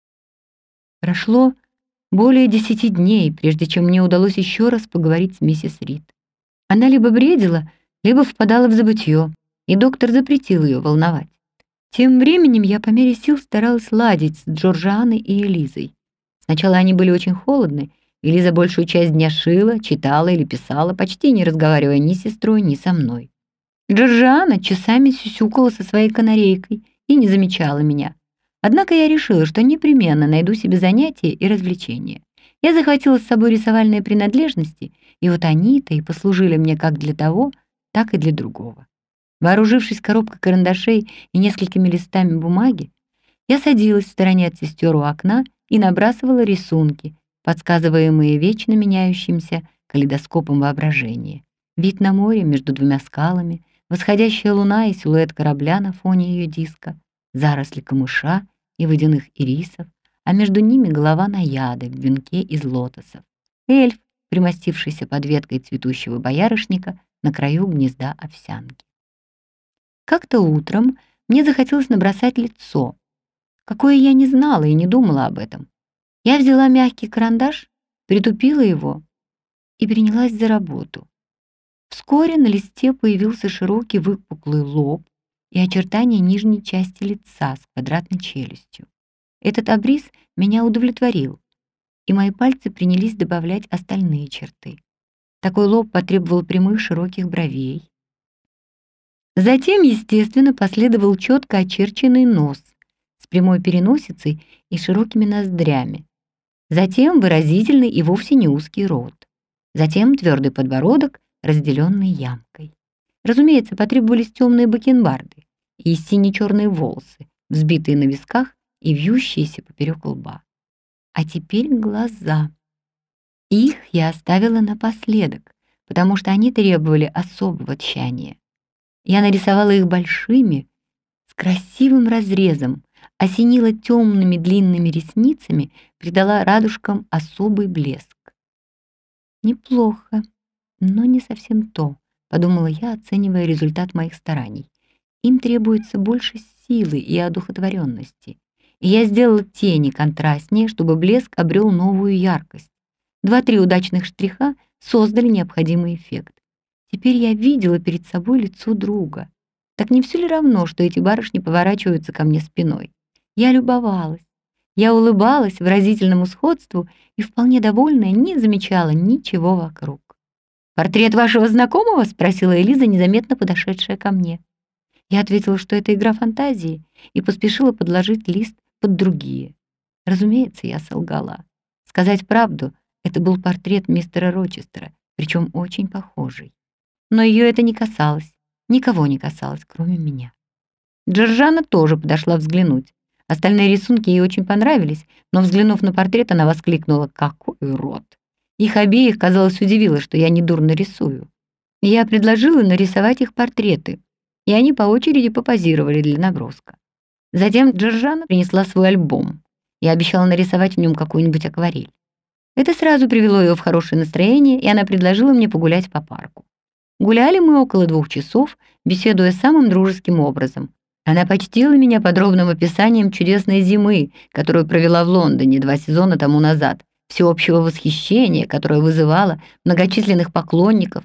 [SPEAKER 1] Прошло более 10 дней, прежде чем мне удалось еще раз поговорить с миссис Рид. Она либо бредила, либо впадала в забытье, и доктор запретил ее волновать. Тем временем я по мере сил старалась ладить с Джорджианой и Элизой. Сначала они были очень холодны, и Лиза большую часть дня шила, читала или писала, почти не разговаривая ни с сестрой, ни со мной. Джорджиана часами сюсюкала со своей канарейкой и не замечала меня. Однако я решила, что непременно найду себе занятие и развлечения. Я захватила с собой рисовальные принадлежности, и вот они-то и послужили мне как для того, так и для другого. Вооружившись коробкой карандашей и несколькими листами бумаги, я садилась в стороне от сестер у окна и набрасывала рисунки, подсказываемые вечно меняющимся калейдоскопом воображения. Вид на море между двумя скалами, восходящая луна и силуэт корабля на фоне ее диска, заросли камыша и водяных ирисов, а между ними голова наяды в венке из лотосов, эльф, примостившийся под веткой цветущего боярышника на краю гнезда овсянки. Как-то утром мне захотелось набросать лицо, какое я не знала и не думала об этом. Я взяла мягкий карандаш, притупила его и принялась за работу. Вскоре на листе появился широкий выпуклый лоб и очертания нижней части лица с квадратной челюстью. Этот обрис меня удовлетворил, и мои пальцы принялись добавлять остальные черты. Такой лоб потребовал прямых широких бровей. Затем, естественно, последовал четко очерченный нос с прямой переносицей и широкими ноздрями. Затем выразительный и вовсе не узкий рот. Затем твердый подбородок, разделенный ямкой. Разумеется, потребовались темные бакенбарды и сине-черные волосы, взбитые на висках и вьющиеся поперек лба. А теперь глаза. Их я оставила напоследок, потому что они требовали особого тщания. Я нарисовала их большими, с красивым разрезом, осенила темными длинными ресницами, придала радужкам особый блеск. «Неплохо, но не совсем то», — подумала я, оценивая результат моих стараний. «Им требуется больше силы и одухотворенности, и я сделала тени контрастнее, чтобы блеск обрел новую яркость. 2-3 удачных штриха создали необходимый эффект. Теперь я видела перед собой лицо друга. Так не все ли равно, что эти барышни поворачиваются ко мне спиной? Я любовалась. Я улыбалась выразительному сходству и, вполне довольная, не замечала ничего вокруг. «Портрет вашего знакомого?» — спросила Элиза, незаметно подошедшая ко мне. Я ответила, что это игра фантазии, и поспешила подложить лист под другие. Разумеется, я солгала. Сказать правду, это был портрет мистера Рочестера, причем очень похожий. Но ее это не касалось, никого не касалось, кроме меня. Джорджана тоже подошла взглянуть. Остальные рисунки ей очень понравились, но, взглянув на портрет, она воскликнула: «Какой урод!». Их обеих, казалось, удивило, что я недурно рисую. Я предложила нарисовать их портреты, и они по очереди попозировали для наброска. Затем Джорджана принесла свой альбом и обещала нарисовать в нем какую-нибудь акварель. Это сразу привело ее в хорошее настроение, и она предложила мне погулять по парку. Гуляли мы около 2 часов, беседуя самым дружеским образом. Она почтила меня подробным описанием чудесной зимы, которую провела в Лондоне 2 сезона тому назад, всеобщего восхищения, которое вызывало многочисленных поклонников,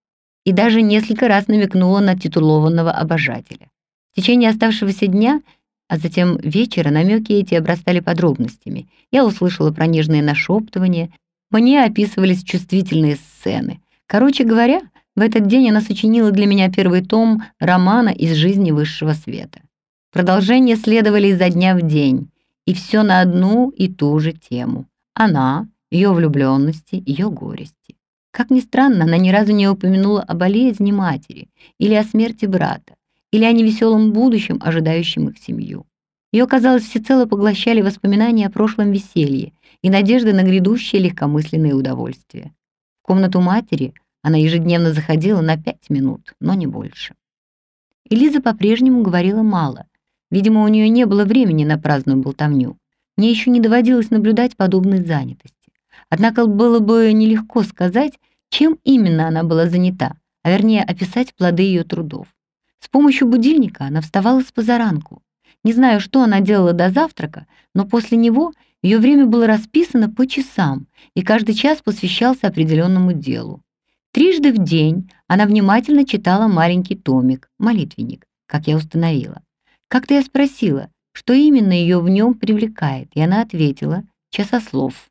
[SPEAKER 1] и даже несколько раз намекнула на титулованного обожателя. В течение оставшегося дня, а затем вечера, намеки эти обрастали подробностями. Я услышала про нежные нашептывания, мне описывались чувствительные сцены. Короче говоря, в этот день она сочинила для меня первый том романа из жизни высшего света. Продолжения следовали изо дня в день, и все на одну и ту же тему. Она, ее влюбленности, ее горести. Как ни странно, она ни разу не упомянула о болезни матери, или о смерти брата, или о невеселом будущем, ожидающем их семью. Ее, казалось, всецело поглощали воспоминания о прошлом веселье и надежды на грядущее легкомысленное удовольствие. В комнату матери она ежедневно заходила на 5 минут, но не больше. Элиза по-прежнему говорила мало. Видимо, у нее не было времени на праздную болтовню. Мне еще не доводилось наблюдать подобной занятости. Однако было бы нелегко сказать, чем именно она была занята, а вернее описать плоды ее трудов. С помощью будильника она вставала с позаранку. Не знаю, что она делала до завтрака, но после него ее время было расписано по часам, и каждый час посвящался определенному делу. 3 раза в день она внимательно читала маленький томик, молитвенник, как я установила. Как-то я спросила, что именно ее в нем привлекает, и она ответила: часослов.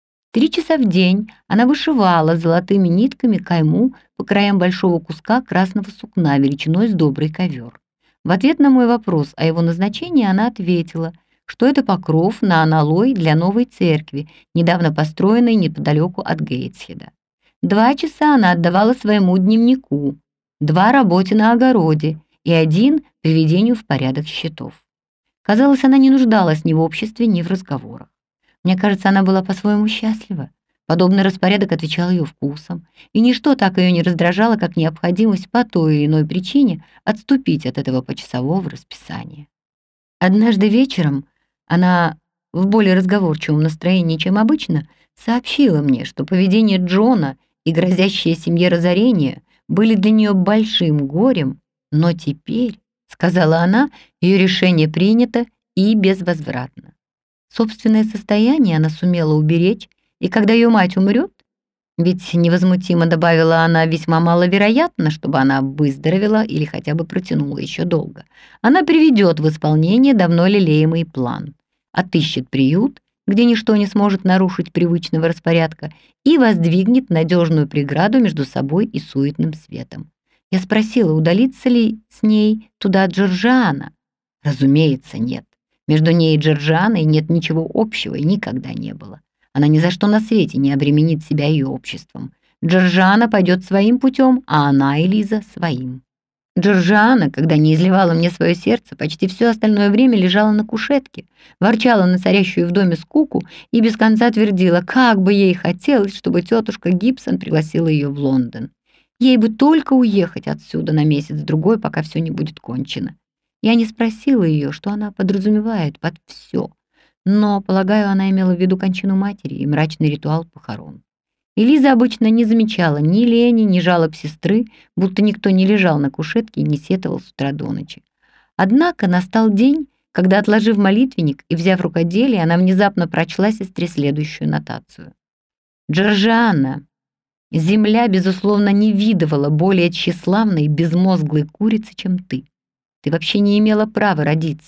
[SPEAKER 1] 3 часа в день она вышивала золотыми нитками кайму по краям большого куска красного сукна величиной с добрый ковер. В ответ на мой вопрос о его назначении она ответила, что это покров на аналой для новой церкви, недавно построенной неподалеку от Гейтсхеда. 2 часа она отдавала своему дневнику, 2 работе на огороде и 1 приведению в порядок счетов. Казалось, она не нуждалась ни в обществе, ни в разговорах. Мне кажется, она была по-своему счастлива. Подобный распорядок отвечал ее вкусам, и ничто так ее не раздражало, как необходимость по той или иной причине отступить от этого почасового расписания. Однажды вечером она в более разговорчивом настроении, чем обычно, сообщила мне, что поведение Джона и грозящее семье разорение были для нее большим горем, но теперь, сказала она, ее решение принято и безвозвратно. Собственное состояние она сумела уберечь, и когда ее мать умрет, ведь невозмутимо добавила она, весьма маловероятно, чтобы она выздоровела или хотя бы протянула еще долго, она приведет в исполнение давно лелеемый план, отыщет приют, где ничто не сможет нарушить привычного распорядка, и воздвигнет надежную преграду между собой и суетным светом. Я спросила, удалится ли с ней туда Джорджиана. Разумеется, нет. Между ней и Джорджианой нет ничего общего и никогда не было. Она ни за что на свете не обременит себя ее обществом. Джорджиана пойдет своим путем, а она, Элиза, своим. Джорджиана, когда не изливала мне свое сердце, почти все остальное время лежала на кушетке, ворчала на царящую в доме скуку и без конца твердила, как бы ей хотелось, чтобы тетушка Гибсон пригласила ее в Лондон. Ей бы только уехать отсюда на месяц-другой, пока все не будет кончено. Я не спросила ее, что она подразумевает под «все», но, полагаю, она имела в виду кончину матери и мрачный ритуал похорон. Элиза обычно не замечала ни лени, ни жалоб сестры, будто никто не лежал на кушетке и не сетовал с утра до ночи. Однако настал день, когда, отложив молитвенник и взяв рукоделие, она внезапно прочла сестре следующую нотацию. «Джорджиана, земля, безусловно, не видывала более тщеславной и безмозглой курицы, чем ты. Ты вообще не имела права родиться.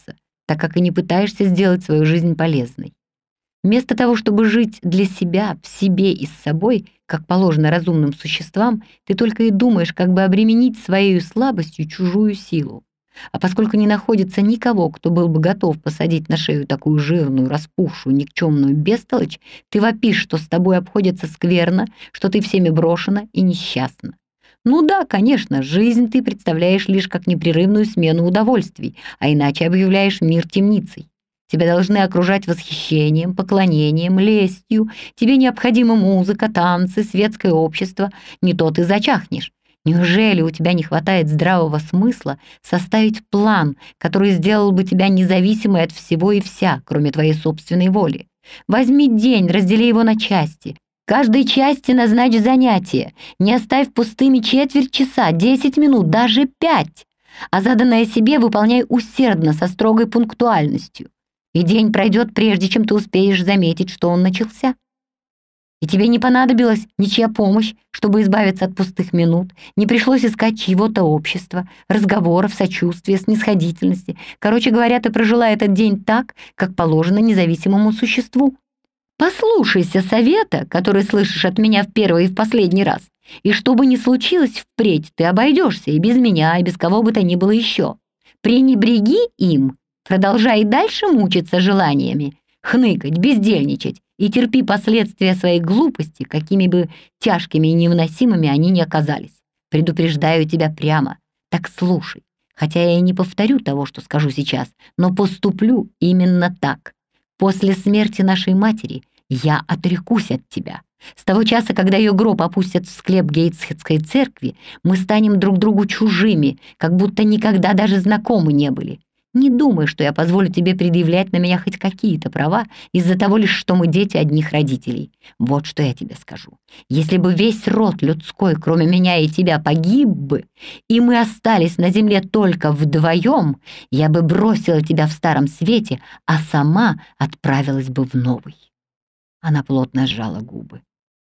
[SPEAKER 2] так как и не пытаешься сделать свою жизнь полезной. Вместо того, чтобы жить для себя, в себе и с собой, как положено разумным существам, ты только и думаешь, как бы обременить своей слабостью чужую силу. А поскольку не находится никого, кто был бы готов посадить на шею такую жирную, распухшую, никчемную бестолочь, ты вопишь, что с тобой обходятся скверно, что ты всеми брошена и несчастна. Ну да, конечно, жизнь ты представляешь лишь как непрерывную смену удовольствий, а иначе объявляешь мир темницей. Тебя должны окружать восхищением, поклонением, лестью. Тебе необходима музыка, танцы, светское общество. Не то ты зачахнешь. Неужели у тебя не хватает здравого смысла составить план, который сделал бы тебя независимой от всего и вся, кроме твоей собственной воли? Возьми день, раздели его на части. Каждой части назначь занятие. Не оставь пустыми четверть часа, 10 минут, даже 5. А заданное себе выполняй усердно, со строгой пунктуальностью. И день пройдет, прежде чем ты успеешь заметить, что он начался. И тебе не понадобилась ничья помощь, чтобы избавиться от пустых минут, не пришлось искать чьего-то общества, разговоров, сочувствия, снисходительности. Короче говоря, ты прожила этот день так, как положено независимому существу. Послушайся совета, который слышишь от меня в первый и в последний раз, и что бы ни случилось впредь, ты обойдешься и без меня, и без кого бы то ни было еще. Пренебреги им, продолжай дальше мучиться желаниями, хныкать, бездельничать и терпи последствия своей глупости, какими бы тяжкими и невыносимыми они ни оказались. Предупреждаю тебя прямо, так слушай, хотя я и не повторю того, что скажу сейчас, но поступлю именно так. После смерти нашей матери я отрекусь от тебя. С того часа, когда ее гроб опустят в склеп Гейтсхедской церкви, мы станем друг другу чужими, как будто никогда даже знакомы не были. Не думай, что я позволю тебе предъявлять на меня хоть какие-то права из-за того лишь, что мы дети одних родителей. Вот что я тебе скажу. Если бы весь род людской, кроме меня и тебя, погиб бы, и мы остались на земле только вдвоем, я бы бросила тебя в старом свете, а сама отправилась бы в новый. Она плотно сжала губы.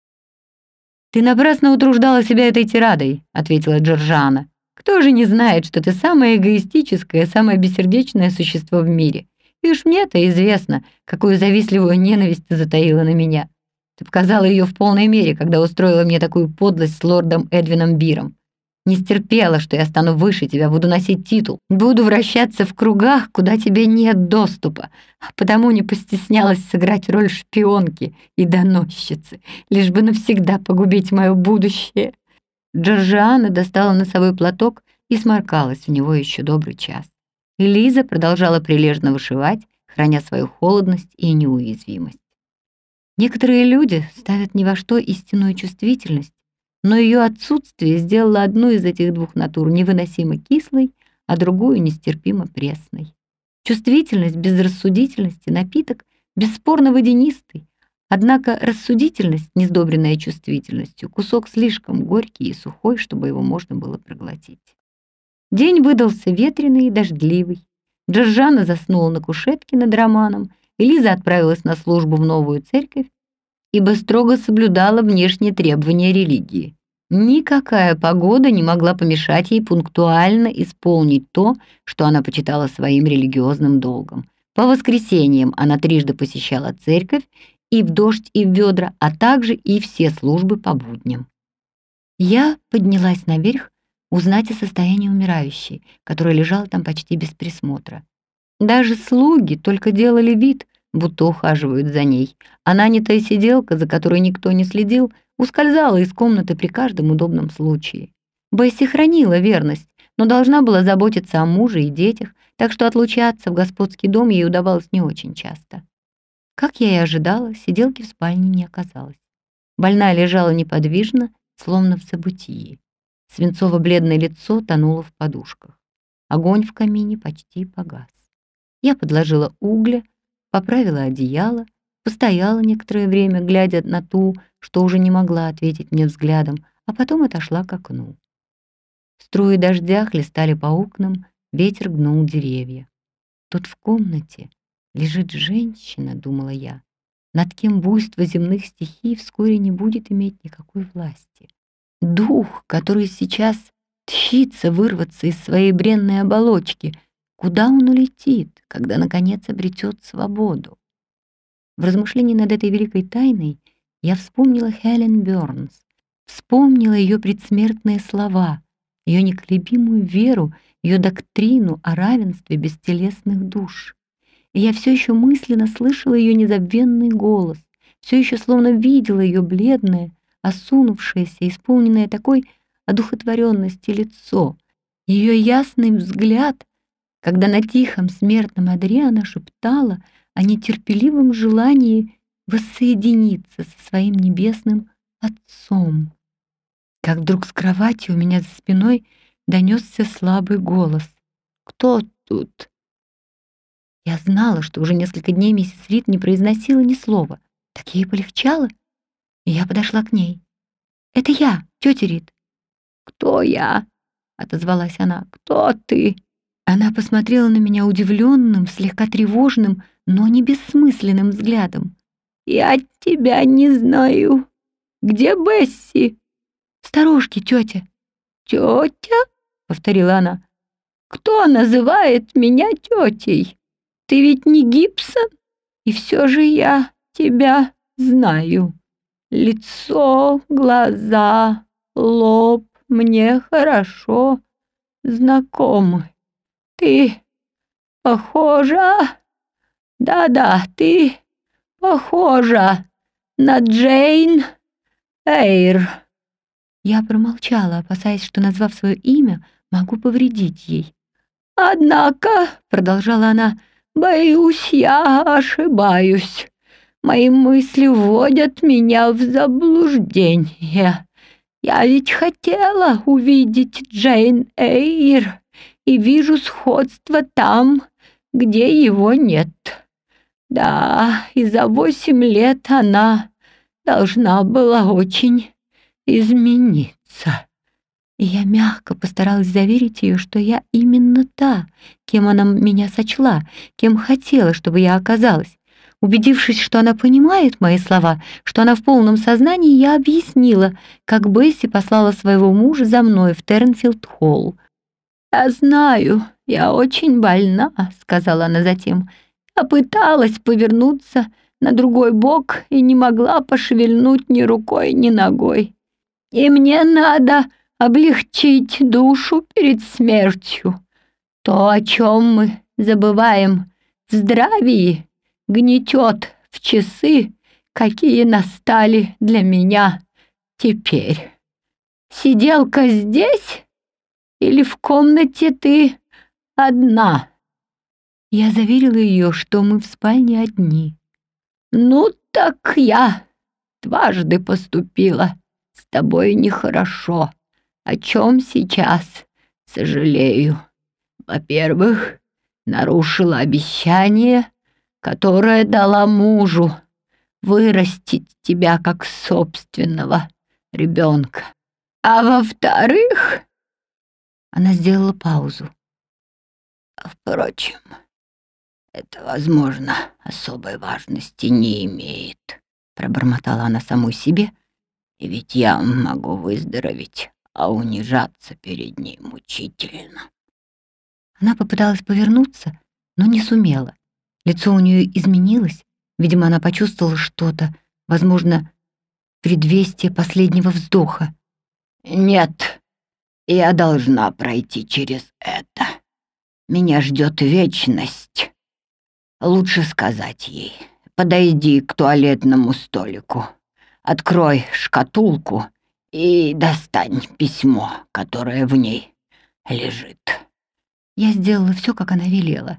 [SPEAKER 2] «Ты напрасно утруждала себя этой тирадой», — ответила Джорджиана. «Кто же не знает, что ты самое эгоистическое, самое бессердечное существо в мире? И уж мне-то известно, какую завистливую ненависть ты затаила на меня. Ты показала ее в полной мере, когда устроила мне такую подлость с лордом Эдвином Биром. Не стерпела, что я стану выше тебя, буду носить титул, буду вращаться в кругах, куда тебе нет доступа, а потому не постеснялась сыграть роль шпионки и доносчицы, лишь бы навсегда погубить мое будущее». Джорджиана достала носовой платок и сморкалась в него еще добрый час. И Лиза продолжала прилежно вышивать, храня свою холодность и неуязвимость. Некоторые люди ставят ни во что истинную чувствительность, но ее отсутствие сделало одну из этих двух натур невыносимо кислой, а другую нестерпимо пресной. Чувствительность без рассудительности — напиток бесспорно водянистый, однако рассудительность, не сдобренная чувствительностью, кусок слишком горький и сухой, чтобы его можно было проглотить. День выдался ветреный и дождливый. Джорджиана заснула на кушетке над романом, и Лиза отправилась на службу в новую церковь, ибо строго соблюдала внешние требования религии. Никакая погода не могла помешать ей пунктуально исполнить то, что она почитала своим религиозным долгом. По воскресеньям она трижды посещала церковь, и в дождь, и в ведра, а также и все службы по будням. Я поднялась наверх узнать о состоянии умирающей, которая лежала там почти без присмотра. Даже слуги только делали вид, будто ухаживают за ней, а нанятая сиделка, за которой никто не следил, ускользала из комнаты при каждом удобном случае. Бесси хранила верность, но должна была заботиться о муже и детях, так что отлучаться в господский дом ей удавалось не очень часто. Как я и ожидала, сиделки в спальне не оказалось. Больная лежала неподвижно, словно в забытии. Свинцово-бледное лицо тонуло в подушках. Огонь в камине почти погас. Я подложила угля, поправила одеяло, постояла некоторое время, глядя на ту, что уже не могла ответить мне взглядом, а потом отошла к окну. Струи дождя хлестали по окнам, ветер гнул деревья. Тут в комнате лежит женщина, думала я, над кем буйство земных стихий вскоре не будет иметь никакой власти. Дух, который сейчас тщится вырваться из своей бренной оболочки,
[SPEAKER 1] Куда он улетит, когда, наконец, обретет свободу? В размышлении над этой великой тайной я вспомнила Хелен Бёрнс, вспомнила ее предсмертные слова, ее неколебимую веру, ее доктрину о равенстве бестелесных душ. И я все еще мысленно слышала ее незабвенный голос, все еще словно видела ее бледное, осунувшееся, исполненное такой одухотворенности лицо, ее ясный взгляд, когда на тихом смертном одре она шептала о нетерпеливом желании воссоединиться со своим небесным Отцом. Как вдруг с кровати у меня за спиной донесся слабый голос. «Кто тут?» Я знала, что уже несколько дней миссис Рид не произносила ни слова. Так ей полегчало, и я подошла к ней. «Это я, тетя Рид». «Кто я?» — отозвалась она. «Кто ты?» Она посмотрела на меня удивленным, слегка тревожным, но не бессмысленным взглядом. «Я тебя не знаю. Где Бесси?» «В сторожке, тетя». «Тетя?» — повторила она. «Кто называет меня тетей? Ты ведь не Гибсон? И все же я тебя знаю. Лицо, глаза, лоб мне хорошо знакомы. Ты похожа, да-да, ты похожа на Джейн Эйр». Я промолчала, опасаясь, что, назвав свое имя, могу повредить ей. «Однако», — продолжала она, — «боюсь, я ошибаюсь. Мои мысли вводят меня в заблуждение. Я ведь хотела увидеть Джейн Эйр и вижу сходство там, где его нет. Да, и за 8 лет она должна была очень измениться». И я мягко постаралась заверить ее, что я именно та, кем она меня сочла, кем хотела, чтобы я оказалась. Убедившись, что она понимает мои слова, что она в полном сознании, я объяснила, как Бесси послала своего мужа за мной в Тернфилд-холл. «Я знаю, я очень больна», — сказала она затем. «Я пыталась повернуться на другой бок и не могла пошевельнуть ни рукой, ни ногой. И мне надо облегчить душу перед смертью. То, о чем мы забываем в здравии, гнетет в часы, какие настали для меня теперь. Сиделка здесь или в комнате ты одна?» Я заверила ее, что мы в спальне одни. «Ну так я дважды поступила с тобой нехорошо, о чем сейчас сожалею. Во-первых, нарушила обещание, которое дала мужу, вырастить тебя как собственного ребенка. А во-вторых...» Она сделала паузу. «Впрочем, это, возможно, особой важности не имеет», — пробормотала она самой себе. «И ведь я могу выздороветь, а унижаться перед ней мучительно». Она попыталась повернуться, но не сумела. Лицо у нее изменилось. Видимо, она почувствовала что-то, возможно, предвестие последнего вздоха. «Нет, я должна пройти через это. Меня ждет вечность. Лучше сказать ей: подойди к туалетному столику, открой шкатулку и достань письмо, которое в ней лежит». Я сделала все, как она велела.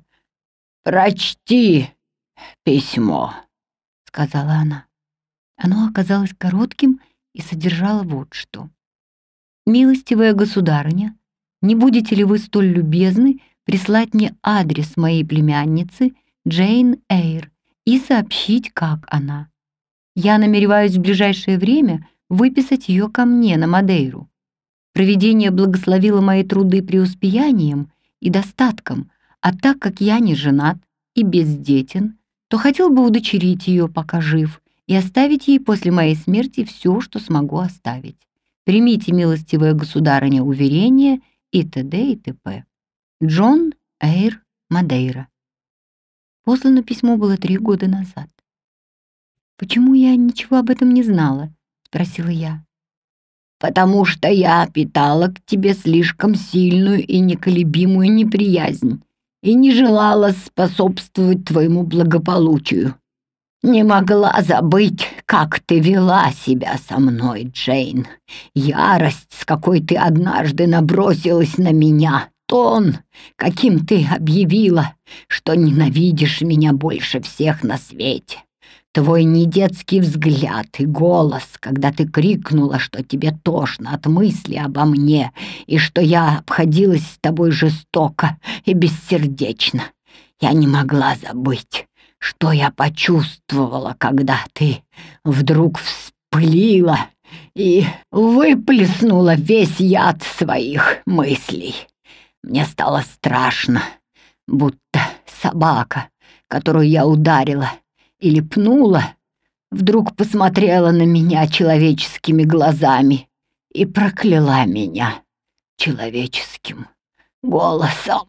[SPEAKER 1] «Прочти письмо», — сказала она. Оно оказалось коротким и содержало вот что. «Милостивая государыня, не будете ли вы столь любезны прислать мне адрес моей племянницы Джейн Эйр и сообщить, как она? Я намереваюсь в ближайшее время выписать ее ко мне на Мадейру. Провидение благословило мои труды преуспеянием и достатком, а так как я не женат и бездетен, то хотел бы удочерить ее, пока жив, и оставить ей после моей смерти все, что смогу оставить. Примите, милостивая государыня, уверение и т.д. и т.п. Джон Эйр Мадейра. Послано письмо было 3 года назад. «Почему я ничего об этом не знала?» — спросила я.
[SPEAKER 2] «Потому что я питала к тебе слишком сильную и неколебимую неприязнь и не желала способствовать твоему благополучию. Не могла забыть, как ты вела себя со мной, Джейн. Ярость, с какой ты однажды набросилась на меня, тон, каким ты объявила, что ненавидишь меня больше всех на свете. Твой недетский взгляд и голос, когда ты крикнула, что тебе тошно от мысли обо мне и что я обходилась с тобой жестоко и бессердечно. Я не могла забыть, что я почувствовала, когда ты вдруг вспылила и выплеснула весь яд своих мыслей. Мне стало страшно, будто собака, которую я ударила или пнула, вдруг посмотрела на меня человеческими глазами и прокляла меня человеческим голосом.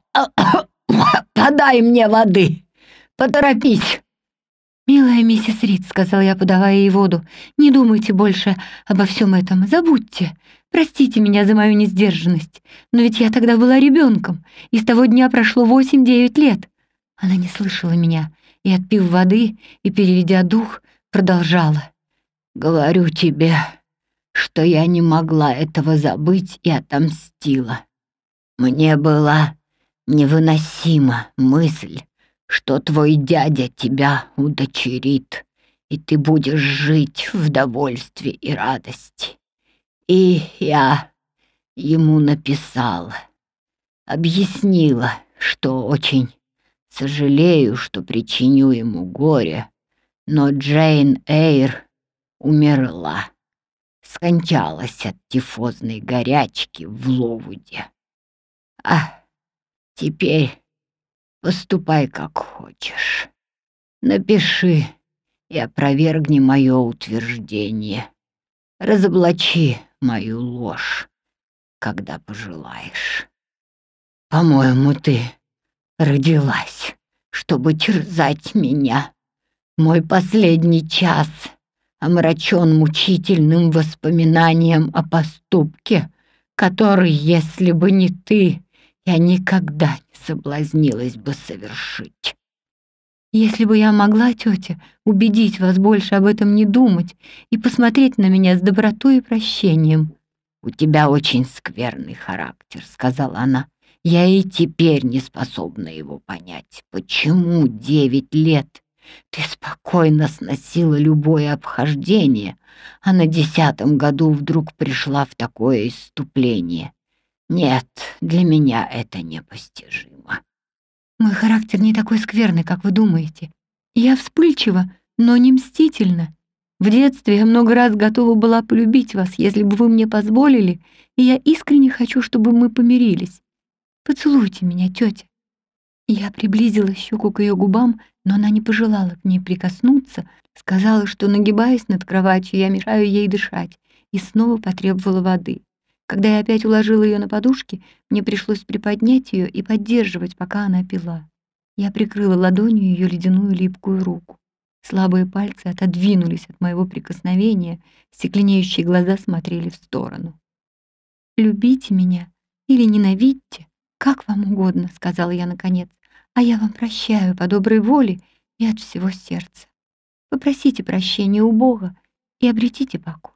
[SPEAKER 2] «Подай мне воды! Поторопись!»
[SPEAKER 1] «Милая миссис Рид», — сказала я, подавая ей воду, — «не думайте больше обо всем этом, забудьте. Простите меня за мою несдержанность, но ведь я тогда была ребенком, и с того дня прошло 8-9 лет». Она не слышала меня, и, отпив воды и переведя дух, продолжала.
[SPEAKER 2] «Говорю тебе, что я не могла этого забыть и отомстила. Мне была невыносима мысль, что твой дядя тебя удочерит, и ты будешь жить в довольстве и радости. И я ему написала, объяснила, что очень сожалею, что причиню ему горе, но Джейн Эйр умерла, скончалась от тифозной горячки в Ловуде. А теперь поступай как хочешь. Напиши и опровергни мое утверждение. Разоблачи мою ложь, когда пожелаешь. По-моему, ты родилась, чтобы терзать меня. Мой последний час омрачен мучительным воспоминанием о поступке, который, если бы не ты, я никогда не соблазнилась бы совершить.
[SPEAKER 1] «Если бы я могла, тетя, убедить вас больше об этом не думать и посмотреть на меня с добротой и прощением».
[SPEAKER 2] «У тебя очень скверный характер», — сказала она. «Я и теперь не способна его понять. Почему 9 лет ты спокойно сносила любое обхождение, а на 10-м году вдруг пришла в такое исступление? Нет, для меня это непостижимо».
[SPEAKER 1] «Мой характер не такой скверный, как вы думаете. Я вспыльчива, но не мстительна. В детстве я много раз готова была полюбить вас, если бы вы мне позволили, и я искренне хочу, чтобы мы помирились. Поцелуйте меня, тетя». Я приблизила щеку к ее губам, но она не пожелала к ней прикоснуться, сказала, что, нагибаясь над кроватью, я мешаю ей дышать, и снова потребовала воды. Когда я опять уложила ее на подушки, мне пришлось приподнять ее и поддерживать, пока она пила. Я прикрыла ладонью ее ледяную липкую руку. Слабые пальцы отодвинулись от моего прикосновения, стекленеющие глаза смотрели в сторону. «Любите меня или ненавидьте, как вам угодно», — сказала я наконец, «а я вам прощаю по доброй воле и от всего сердца. Попросите прощения у Бога и обретите покой».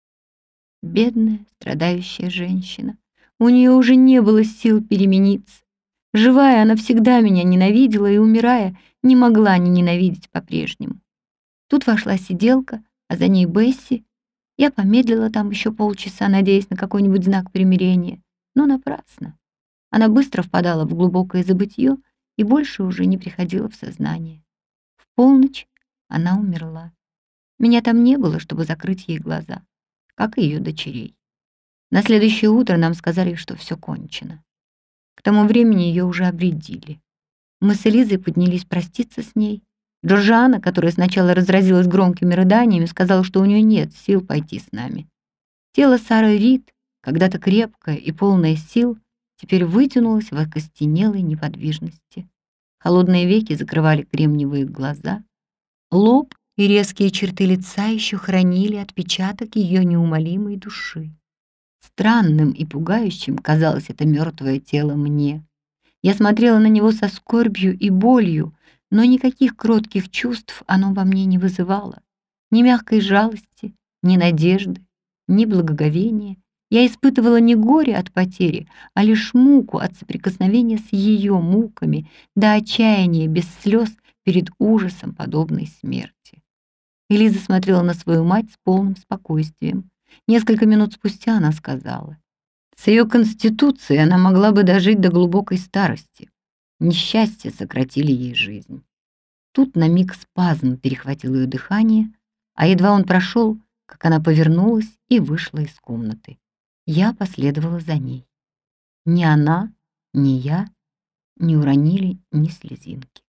[SPEAKER 1] Бедная, страдающая женщина. У нее уже не было сил перемениться. Живая, она всегда меня ненавидела, и, умирая, не могла не ненавидеть по-прежнему. Тут вошла сиделка, а за ней Бесси. Я помедлила там еще полчаса, надеясь на какой-нибудь знак примирения, но напрасно. Она быстро впадала в глубокое забытье и больше уже не приходила в сознание. В полночь она умерла. Меня там не было, чтобы закрыть ей глаза, как и ее дочерей. На следующее утро нам сказали, что все кончено. К тому времени ее уже обредили. Мы с Элизой поднялись проститься с ней. Джорджиана, которая сначала разразилась громкими рыданиями, сказала, что у нее нет сил пойти с нами. Тело Сары Рид, когда-то крепкое и полное сил, теперь вытянулось в окостенелой неподвижности.
[SPEAKER 2] Холодные веки закрывали кремниевые глаза. Лоб и резкие черты лица еще хранили отпечаток ее неумолимой души. Странным и пугающим казалось это мертвое тело мне. Я смотрела на него со скорбью и болью, но никаких кротких чувств оно во мне не вызывало. Ни мягкой жалости, ни надежды, ни благоговения. Я испытывала не горе от потери, а лишь муку от соприкосновения с ее муками, до отчаяния без слез перед ужасом подобной смерти. Элиза смотрела на свою мать с полным спокойствием. Несколько минут спустя она сказала: «С ее конституцией она могла бы дожить до глубокой старости. Несчастья сократили ей жизнь». Тут на миг спазм перехватил ее дыхание, а едва он прошел, как она повернулась и вышла из комнаты. Я последовала за ней. Ни она, ни я не уронили ни слезинки.